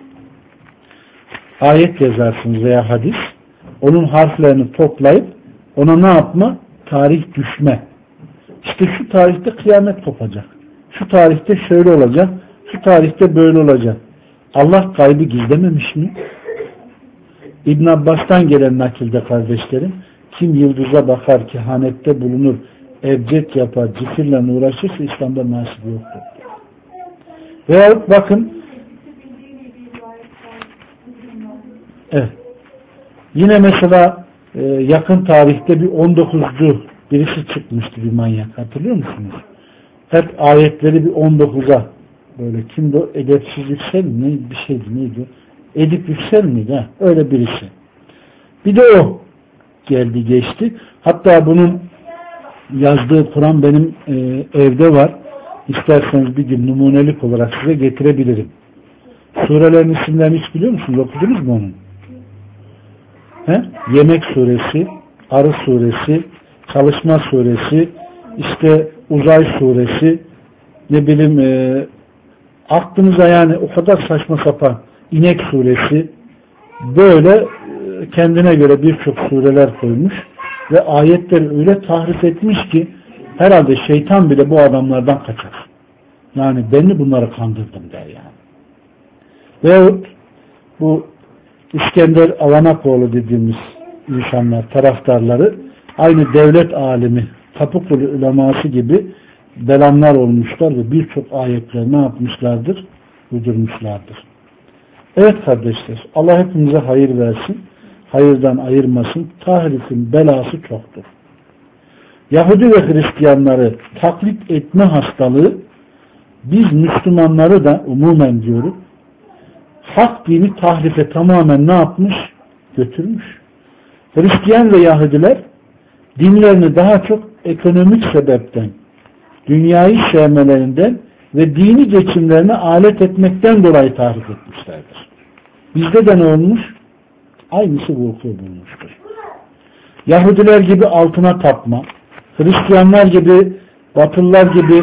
Ayet yazarsınız veya hadis, onun harflerini toplayıp ona ne yapma? Tarih düşme. İşte şu tarihte kıyamet kopacak. Şu tarihte şöyle olacak. Şu tarihte böyle olacak. Allah gaybı gizlememiş mi? İbn Abbas'tan gelen nakilde kardeşlerim, kim yıldıza bakar, kehanette bulunur, ebced yapar, cifirle uğraşırsa İslam'da nasip yoktur. Veya bakın evet. Yine mesela yakın tarihte bir 19'cu birisi çıkmıştı, bir manyak. Hatırlıyor musunuz? Hep ayetleri bir 19'a böyle, kimdi o? Edepsiz Yüksel mi? Bir şeydi, neydi? Edip Yüksel miydi? Ha? Öyle birisi. Bir de o geldi geçti. Hatta bunun yazdığı Kur'an benim evde var. İsterseniz bir gün numunelik olarak size getirebilirim. Surelerin isimlerini hiç biliyor musunuz? Okudunuz mu onun? He? Yemek suresi, Arı suresi, Çalışma suresi, işte Uzay suresi, ne bileyim aklınıza yani o kadar saçma sapan İnek suresi, böyle kendine göre birçok sureler koymuş ve ayetleri öyle tahrif etmiş ki herhalde şeytan bile bu adamlardan kaçar. Yani ben bunları kandırdım der yani. Ve bu İskender Avanakoğlu dediğimiz insanlar, taraftarları aynı devlet alimi, Kapıkulu uleması gibi belamlar olmuşlar ve birçok ayetler ne yapmışlardır? Uydurmuşlardır. Evet kardeşler, Allah hepimize hayır versin, hayırdan ayırmasın. Tahrifin belası çoktur. Yahudi ve Hristiyanları taklit etme hastalığı biz Müslümanları da umumen diyorum, hak dini tahrife tamamen ne yapmış? Götürmüş. Hristiyan ve Yahudiler dinlerini daha çok ekonomik sebepten, dünyayı sevmelerinden ve dini geçimlerine alet etmekten dolayı tahrif etmişlerdir. Bizde de ne olmuş? Aynısı vuku bulmuştur. Yahudiler gibi altına tapma, Hristiyanlar gibi, Batılılar gibi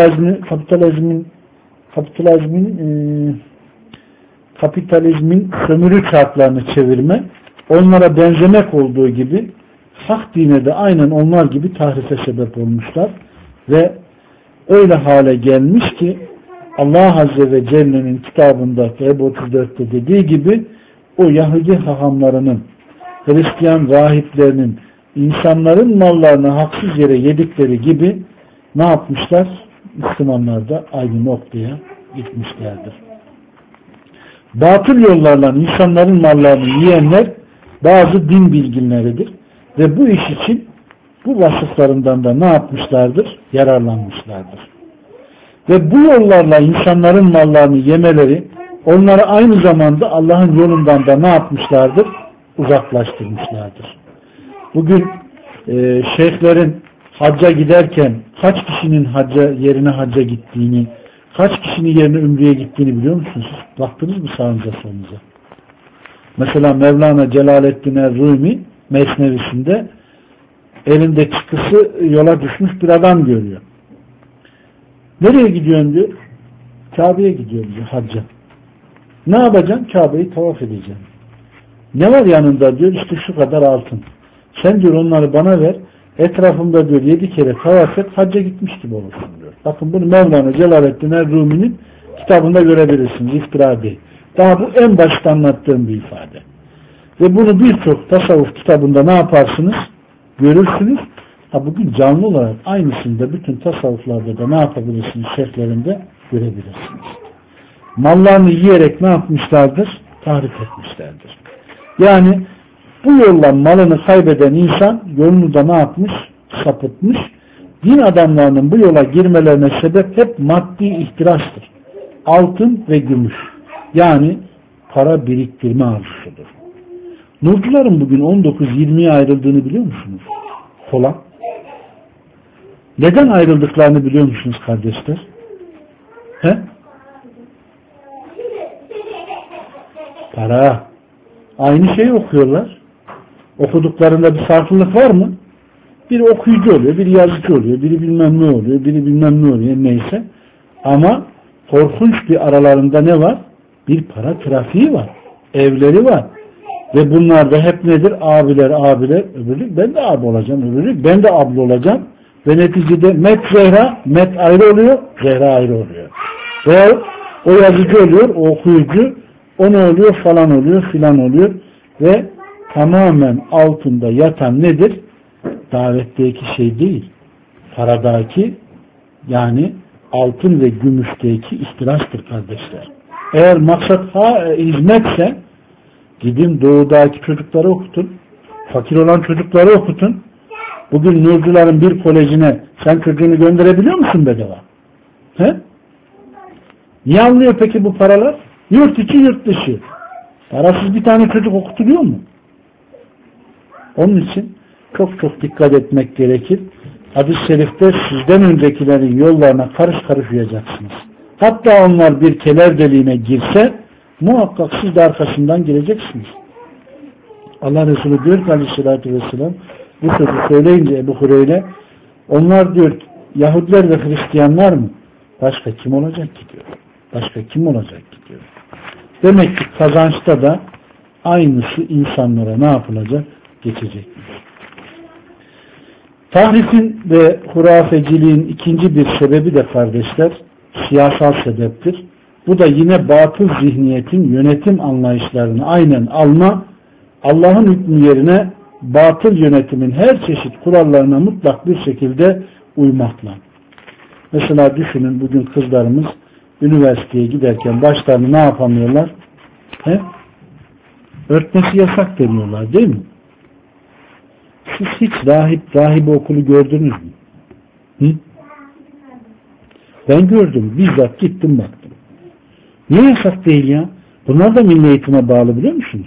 kapitalizmin sömürü çarklarını çevirme, onlara benzemek olduğu gibi hak dine de aynen onlar gibi tahrife sebep olmuşlar ve öyle hale gelmiş ki Allah Azze ve Celle'nin kitabında Ebu 34'te dediği gibi o Yahudi hahamlarının, Hristiyan rahiplerinin insanların mallarını haksız yere yedikleri gibi ne yapmışlar? Müslümanlar da aynı noktaya gitmişlerdir. Batıl yollarla insanların mallarını yiyenler bazı din bilginleridir ve bu iş için bu vasıflarından da ne yapmışlardır? Yararlanmışlardır. Ve bu yollarla insanların mallarını yemeleri onları aynı zamanda Allah'ın yolundan da ne yapmışlardır? Uzaklaştırmışlardır. Bugün şeyhlerin hacca giderken kaç kişinin yerine hacca gittiğini, kaç kişinin yerine ümreye gittiğini biliyor musunuz? Baktınız mı sağınıza solunuza? Mesela Mevlana Celaleddin Rumi Mesnevisinde elinde çıkısı yola düşmüş bir adam görüyor. Nereye gidiyorsun diyor. Kabe'ye gidiyorum diyor, hacca. Ne yapacaksın? Kabe'yi tavaf edeceğim. Ne var yanında diyor, işte şu kadar altın. Sen diyor onları bana ver, etrafımda diyor 7 kere tavaf et, hacca gitmiş gibi olursun diyor. Bakın bunu Mevlana Celaleddin Rumi'nin kitabında görebilirsiniz. İftira değil. Daha bu en başta anlattığım bir ifade. Ve bunu birçok tasavvuf kitabında ne yaparsınız? Görürsünüz. Bugün canlı olarak aynısını da bütün tasavvuflarda da ne yapabilirsiniz? Şerhlerinde görebilirsiniz. Mallarını yiyerek ne yapmışlardır? Tahrip etmişlerdir. Yani bu yolla malını kaybeden insan yolunu da ne yapmış? Sapıtmış. Din adamlarının bu yola girmelerine sebep hep maddi ihtirastır. Altın ve gümüş. Yani para biriktirme arzusudur. Nurcuların bugün 19-20'ye ayrıldığını biliyor musunuz? Kola. Neden ayrıldıklarını biliyor musunuz kardeşler? He? Para. Aynı şeyi okuyorlar. Okuduklarında bir farklılık var mı? Biri okuyucu oluyor, biri yazıcı oluyor, biri bilmem ne oluyor, biri bilmem ne oluyor, neyse. Ama korkunç bir aralarında ne var? Bir para trafiği var. Evleri var. Ve bunlar da hep nedir? Abiler, öbürlük ben de abi olacağım, öbürlük ben de abla olacağım. Ve neticede Met Zehra, Met ayrı oluyor, Zehra ayrı oluyor. Ve o yazıcı oluyor, o okuyucu, o ne oluyor, falan oluyor, filan oluyor. Ve tamamen altında yatan nedir? Davetteki şey değil. Paradaki, yani altın ve gümüşteki ihtirastır kardeşler. Eğer maksat hizmetse gidin doğudaki çocukları okutun. Fakir olan çocukları okutun. Bugün Nurcuların bir kolejine sen çocuğunu gönderebiliyor musun bedava? He? Niye alınıyor peki bu paralar? Yurt içi yurt dışı. Parasız bir tane çocuk okutuluyor mu? Onun için çok dikkat etmek gerekir. Hadis-i şerifte sizden öncekilerin yollarına karış uyacaksınız. Hatta onlar bir keler deliğine girse muhakkak siz de arkasından gireceksiniz. Allah Resulü diyor ki aleyhissalatü vesselam, bu sözü söyleyince Ebu Hureyre, onlar diyor Yahudiler ve Hristiyanlar mı? Başka kim olacak ki diyor. Başka kim olacak ki diyor. Demek ki kazançta da aynısı insanlara ne yapılacak? Geçecektir. Tahrifin ve hurafeciliğin ikinci bir sebebi de kardeşler, siyasal sebeptir. Bu da yine batıl zihniyetin yönetim anlayışlarını aynen alma, Allah'ın hükmü yerine batıl yönetimin her çeşit kurallarına mutlak bir şekilde uymakla. Mesela düşünün, bugün kızlarımız üniversiteye giderken başlarını ne yapamıyorlar? Örtmesi yasak deniyorlar değil mi? Siz hiç rahibe okulu gördünüz mü? Hı? Ben gördüm. Bizzat gittim baktım. Niye yasak değil ya? Bunlar da milli eğitime bağlı biliyor musunuz?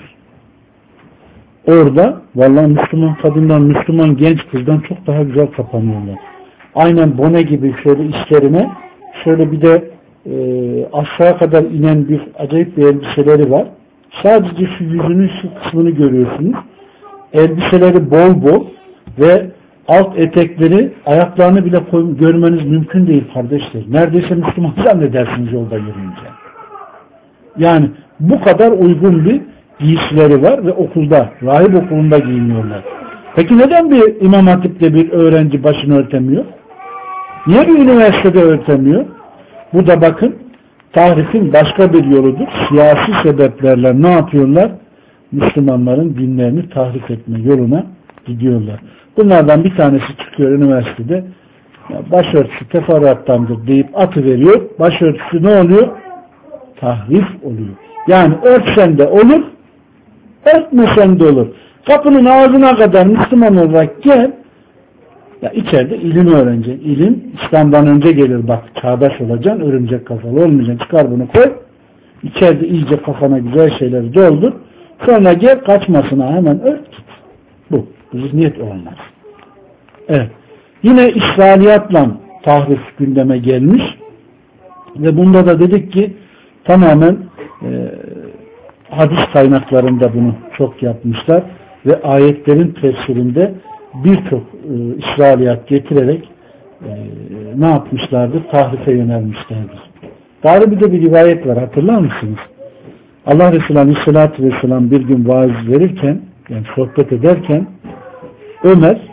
Orada vallahi Müslüman kadından, Müslüman genç kızdan çok daha güzel kapanıyorlar. Aynen bone gibi şöyle işlerine şöyle bir de aşağı kadar inen bir acayip bir elbiseleri var. Sadece şu yüzünün şu kısmını görüyorsunuz. Elbiseleri bol ve alt etekleri, ayaklarını bile görmeniz mümkün değil kardeşler. Neredeyse Müslüman zannedersiniz yolda yürüyünce. Yani bu kadar uygun bir giysileri var ve okulda, rahip okulunda giyiniyorlar. Peki neden bir İmam Hatip'te bir öğrenci başını örtemiyor? Niye bir üniversitede örtemiyor? Bu da bakın tahrifin başka bir yoludur. Siyasi sebeplerle ne yapıyorlar? Müslümanların dinlerini tahrif etme yoluna gidiyorlar. Bunlardan bir tanesi çıkıyor üniversitede, başörtüsü teferruattandır deyip atıveriyor. Başörtüsü ne oluyor? Tahrif oluyor. Yani örtsen de olur, örtmesen de olur. Kapının ağzına kadar Müslüman olarak gel, ya içeride ilim öğreneceksin. İlim İslam'dan önce gelir bak. Çağdaş olacaksın, örümcek kafalı olmayacaksın. Çıkar bunu koy. İçeride iyice kafana güzel şeyleri doldur. Sonra gel, kaçmasına hemen ört git. Bu zihniyet olmaz. Evet. Yine İsrailiyatla tahrif gündeme gelmiş ve bunda da dedik ki tamamen hadis kaynaklarında bunu çok yapmışlar ve ayetlerin tefsirinde birçok İsrailiyat getirerek ne yapmışlardır? Tahrife yönelmişlerdir. Daha bir de bir rivayet var, hatırlar mısınız? Allah Resulü Aleyhisselatü Vesselam bir gün vaaz verirken, yani sohbet ederken Ömer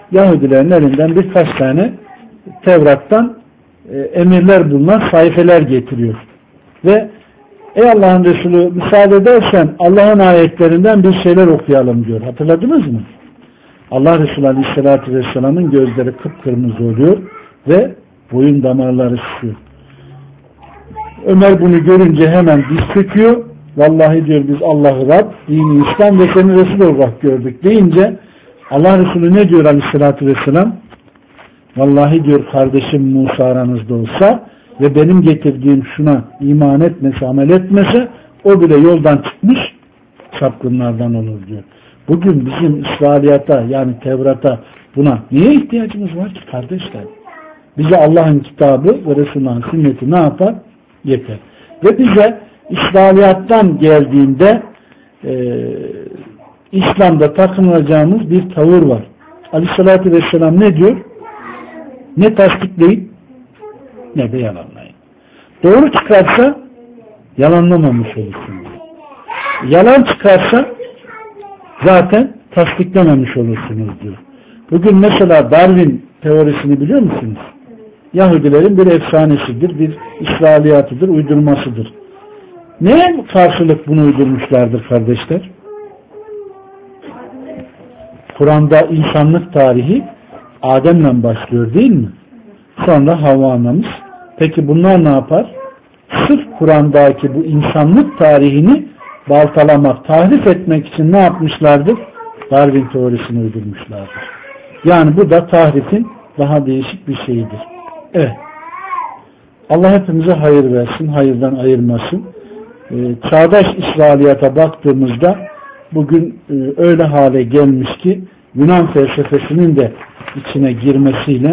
Yahudilerin elinden birkaç tane Tevrat'tan emirler bulunan sayfeler getiriyor. Ve ey Allah'ın Resulü müsaade edersen Allah'ın ayetlerinden bir şeyler okuyalım diyor. Hatırladınız mı? Allah Resulü Aleyhisselatü Vesselam'ın gözleri kıpkırmızı oluyor ve boyun damarları şişiyor. Ömer bunu görünce hemen diz çöküyor. Vallahi diyor biz Allah'ı Rab, dini İslam ve seni Resul olarak gördük deyince Allah Resulü ne diyor Aleyhisselatü Vesselam? Vallahi diyor kardeşim Musa aranızda olsa ve benim getirdiğim şuna iman etmese, amel etmese o bile yoldan çıkmış çapkınlardan olur diyor. Bugün bizim İsrailiyata yani Tevrat'a buna niye ihtiyacımız var ki kardeşler? Bize Allah'ın kitabı ve Resulullah'ın sünneti ne yapar? Yeter. Ve bize İsrailiyattan geldiğinde İslam'da takınacağımız bir tavır var. Aleyhissalatü Vesselam ne diyor? Ne tasdikleyin ne de yalanlayın. Doğru çıkarsa yalanlamamış olursunuz. Yalan çıkarsa zaten tasdiklememiş olursunuz diyor. Bugün mesela Darwin teorisini biliyor musunuz? Yahudilerin bir efsanesidir, bir İsrailiyatıdır, uydurmasıdır. Neye karşılık bunu uydurmuşlardır kardeşler? Kur'an'da insanlık tarihi Adem'le başlıyor değil mi? Sonra Havva anamız. Peki bunlar ne yapar? Sırf Kur'an'daki bu insanlık tarihini baltalamak, tahrif etmek için ne yapmışlardır? Darwin teorisini uydurmuşlardır. Yani bu da tahrifin daha değişik bir şeyidir. Evet. Allah hepimize hayır versin, hayırdan ayırmasın. Çağdaş İsrailiyata baktığımızda bugün öyle hale gelmiş ki Yunan felsefesinin de içine girmesiyle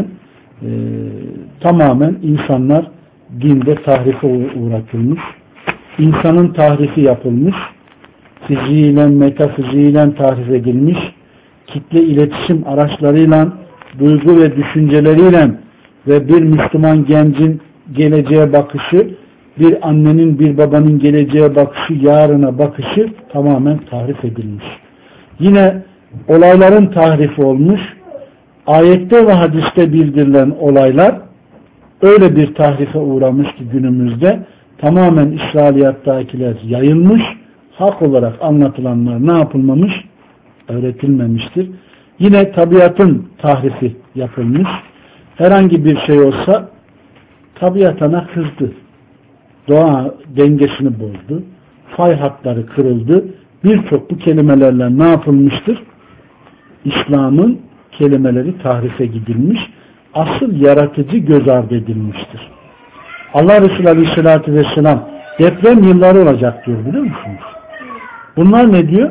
tamamen insanlar dinde tahrife uğratılmış. İnsanın tahrifi yapılmış. Fiziğiyle, metafiziğiyle tahrif edilmiş. Kitle iletişim araçlarıyla, duygu ve düşünceleriyle ve bir Müslüman gencin geleceğe bakışı, bir annenin, bir babanın geleceğe bakışı, yarına bakışı tamamen tahrif edilmiş. Yine olayların tahrifi olmuş. Ayette ve hadiste bildirilen olaylar öyle bir tahrife uğramış ki günümüzde tamamen İsrailiyattakiler yayılmış, hak olarak anlatılanlar ne yapılmamış? Öğretilmemiştir. Yine tabiatın tahrifi yapılmış. Herhangi bir şey olsa tabiatına kızdı. Doğa dengesini bozdu. Fay hatları kırıldı. Birçok bu kelimelerle ne yapılmıştır? İslam'ın kelimeleri tahrife gidilmiş. Asıl yaratıcı göz ardı edilmiştir. Allah Resulü Aleyhisselatü Vesselam deprem yılları olacak diyor biliyor musunuz? Bunlar ne diyor?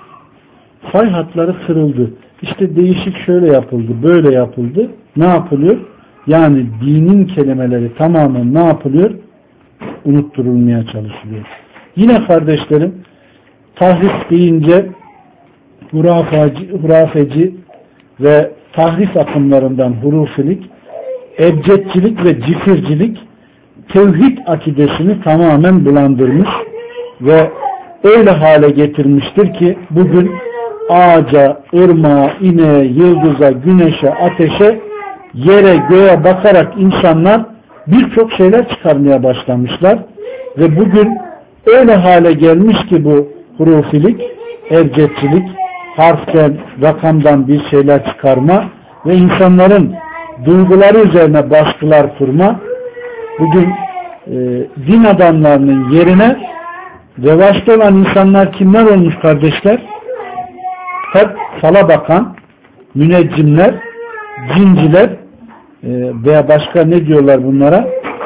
Fay hatları kırıldı. İşte değişik şöyle yapıldı, böyle yapıldı. Ne yapılıyor? Yani dinin kelimeleri tamamen ne yapılıyor? Unutturulmaya çalışılıyor. Yine kardeşlerim tahrif deyince hurafeci ve tahrif akımlarından hurufilik, ebcedcilik ve cifircilik tevhid akidesini tamamen bulandırmış ve öyle hale getirmiştir ki bugün ağaca, ırmağa, ineğe, yıldıza, güneşe, ateşe, yere, göğe bakarak insanlar birçok şeyler çıkarmaya başlamışlar ve bugün öyle hale gelmiş ki bu hurufilik, ebcedcilik, harften, rakamdan bir şeyler çıkarma ve insanların duyguları üzerine baskılar kurma bugün din adamlarının yerine revaçta olan insanlar kimler olmuş kardeşler? Hep fala bakan müneccimler, cinciler veya başka ne diyorlar bunlara?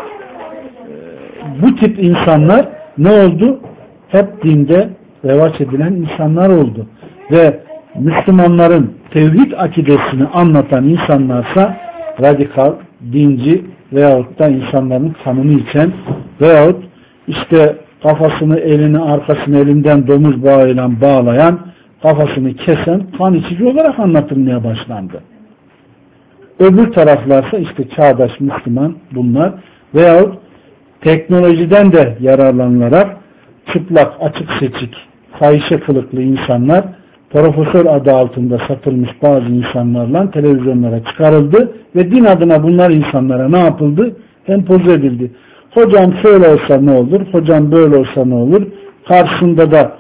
Bu tip insanlar ne oldu? Hep dinde revaç edilen insanlar oldu. Ve Müslümanların tevhid akidesini anlatan insanlarsa radikal, dinci veyahut da insanların kanını içen veyahut işte kafasını, elini, arkasını elinden domuz bağıyla bağlayan, kafasını kesen kan içici olarak anlatılmaya başlandı. Öbür taraflarsa işte çağdaş Müslüman bunlar veyahut teknolojiden de yararlanılarak çıplak, açık seçik, fahişe kılıklı insanlar profesör adı altında satılmış bazı insanlarla televizyonlara çıkarıldı ve din adına bunlar insanlara ne yapıldı? Empoze edildi. Hocam şöyle olsa ne olur? Hocam böyle olsa ne olur? Karşısında da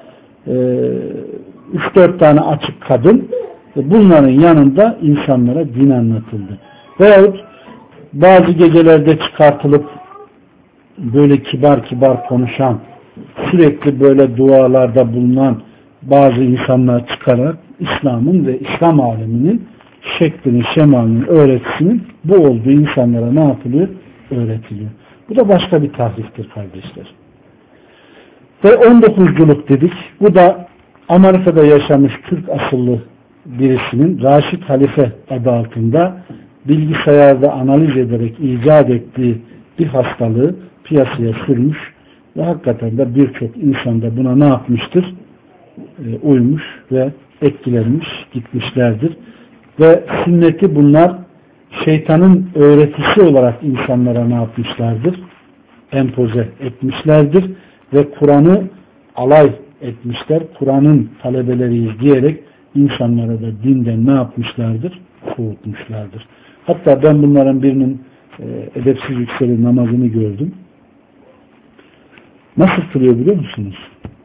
3-4 tane açık kadın, bunların yanında insanlara din anlatıldı. Veyahut bazı gecelerde çıkartılıp böyle kibar kibar konuşan, sürekli böyle dualarda bulunan bazı insanlar çıkarak İslam'ın ve İslam aleminin şeklini, şemalinin, öğretisinin bu olduğu insanlara ne yapılıyor? Öğretiliyor. Bu da başka bir tahriftir kardeşler. Ve 19'culuk dedik. Bu da Amerika'da yaşamış Türk asıllı birisinin Raşid Halife adı altında bilgisayarda analiz ederek icat ettiği bir hastalığı piyasaya sürmüş ve hakikaten de birçok insan da buna ne yapmıştır? Uymuş ve etkilenmiş, gitmişlerdir. Ve sünneti bunlar şeytanın öğretisi olarak insanlara ne yapmışlardır? Empoze etmişlerdir ve Kur'an'ı alay etmişler. Kur'an'ın talebeleriyiz diyerek insanlara da dinden ne yapmışlardır? Soğutmuşlardır. Hatta ben bunların birinin edepsiz yükseli namazını gördüm. Nasıl kılıyor biliyor musunuz?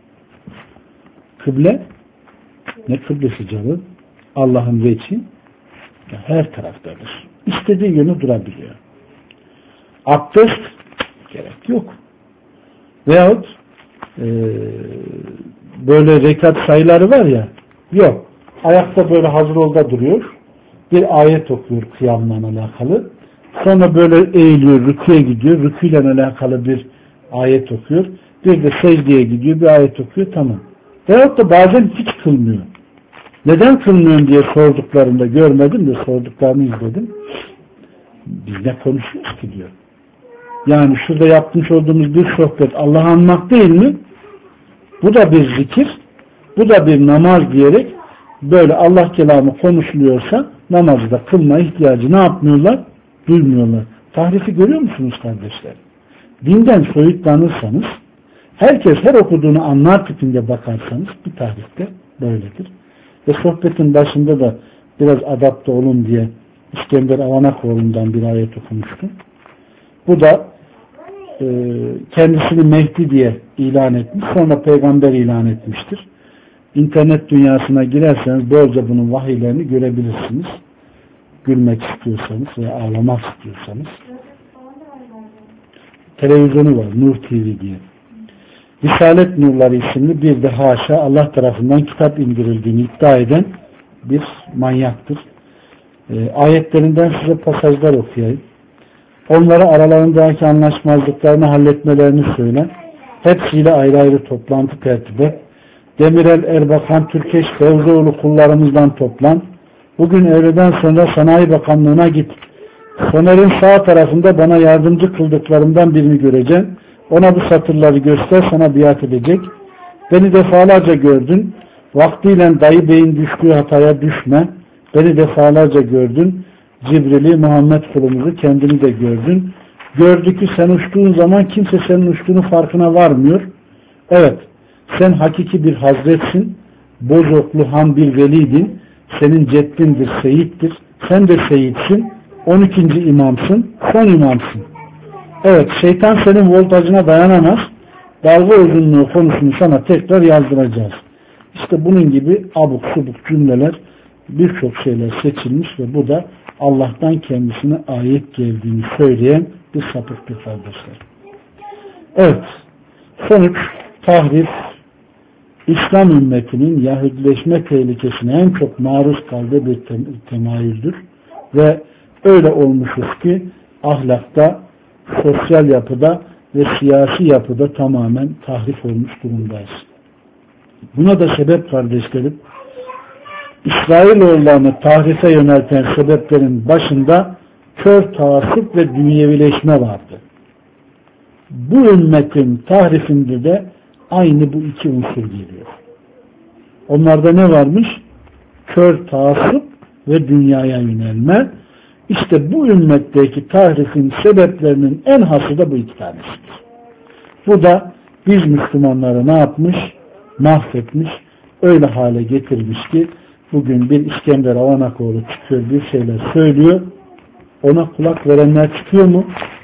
Kıble, ne kıblesi canım? Allah'ın veçi her taraftadır. İstediği yönü durabiliyor. Abdest gerek yok. Veyahut böyle rekat sayıları var ya, yok. Ayakta böyle hazır olda duruyor. Bir ayet okuyor kıyamla alakalı. Sonra böyle eğiliyor, rüküye gidiyor. Rüküyle alakalı bir ayet okuyor. Bir de secdeye gidiyor, bir ayet okuyor, tamam. Veyahut da bazen hiç kılmıyor. Neden kılmıyorsun diye sorduklarında görmedim de sorduklarını izledim. Biz ne konuşuyoruz ki diyor. Yani şurada yapmış olduğumuz bir sohbet Allah'ı anmak değil mi? Bu da bir zikir, bu da bir namaz diyerek böyle Allah kelamı konuşuluyorsa namazı da kılma ihtiyacı ne yapmıyorlar? Duymuyorlar. Tahrifi görüyor musunuz kardeşler? Dinden soyutlanırsanız, herkes her okuduğunu anlar tipinde bakarsanız bir tahrifte böyledir. Ve sohbetin başında da biraz adapte olun diye İskender Avanakoğlu'ndan bir ayet okumuştum. Bu da kendisini Mehdi diye ilan etmiş. Sonra peygamber ilan etmiştir. İnternet dünyasına girerseniz bolca bunun vahiylerini görebilirsiniz. Gülmek istiyorsanız veya ağlamak istiyorsanız. Televizyonu var. Nur TV diye. Risalet Nurları isimli bir de haşa Allah tarafından kitap indirildiğini iddia eden bir manyaktır. Ayetlerinden size pasajlar okuyayım. Onlara aralarındaki anlaşmazlıklarını halletmelerini söyle. Hepsiyle ayrı ayrı toplantı tertip et. Demirel, Erbakan, Türkeş, Fevzioğlu kullarımızdan toplan. Bugün öğleden sonra Sanayi Bakanlığı'na git. Soner'in sağ tarafında bana yardımcı kıldıklarımdan birini göreceksin. Ona bu satırları göster, sana biat edecek. Beni defalarca gördün. Vaktiyle dayı beyin düştüğü hataya düşme. Beni defalarca gördün. Cibril'i, Muhammed kulumuzu, kendini de gördün. Gördü ki sen uçtuğun zaman kimse senin uçtuğunu farkına varmıyor. Evet, sen hakiki bir hazretsin. Bozoklu ham bir velidin. Senin ceddindir, seyittir. Sen de seyitsin. 12. imamsın, son imamsın. Evet, şeytan senin voltajına dayanamaz. Dalga uzunluğu konusunu sana tekrar yazdıracağız. İşte bunun gibi abuk subuk cümleler, birçok şeyler seçilmiş ve bu da Allah'tan kendisine ayet geldiğini söyleyen bir sapık bir kardeşler. Evet, sonuç tahrif, İslam ümmetinin Yahudileşme tehlikesine en çok maruz kaldığı bir temayüldür ve öyle olmuşuz ki ahlakta, sosyal yapıda ve siyasi yapıda tamamen tahrif olmuş durumdayız. Buna da sebep kardeşlerim, İsrailoğullarını tahrife yönelten sebeplerin başında kör taassup ve dünyevileşme vardı. Bu ümmetin tahrifinde de aynı bu iki unsur geliyor. Onlarda ne varmış? Kör taassup ve dünyaya yönelme. İşte bu ümmetteki tahrifin sebeplerinin en hası da bu iki tanesidir. Bu da biz Müslümanları ne yapmış? Mahvetmiş öyle hale getirmiş ki bugün bir İskender Avanakoğlu çıkıyor, bir şeyler söylüyor. Ona kulak verenler çıkıyor mu?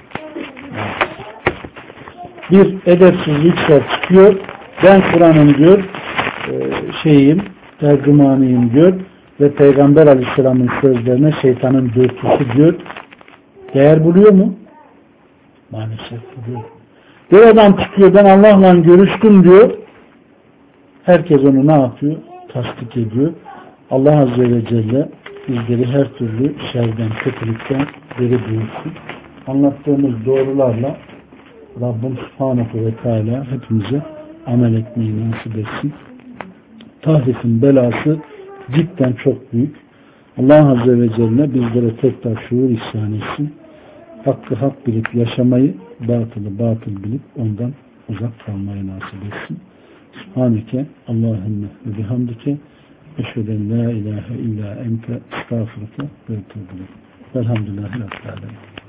Bir edepsizlikler çıkıyor. Ben Kur'an'ın diyor tercümanıyım diyor ve Peygamber Aleyhisselam'ın sözlerine şeytanın dürtüsü diyor. Değer buluyor mu? Maalesef buluyor. Bir adam çıkıyor, ben Allah'la görüştüm diyor. Herkes onu ne yapıyor? Tasdik ediyor. Allah Azze ve Celle bizleri her türlü şerden, kötülükten beri buyursun. Anlattığımız doğrularla Rabbim Subhanahu ve Teala hepimize amel etmeyi nasip etsin. Tahrifin belası cidden çok büyük. Allah Azze ve Celle bizlere tekrar şuur ihsan etsin. Hakkı hak bilip yaşamayı, batılı batıl bilip ondan uzak kalmayı nasip etsin. Subhaneke Allahümme ve bihamdike eşheden la ilahe illa ente estağfurullah ve etûbü ileyk. Velhamdülillahi Rabbil âlemin.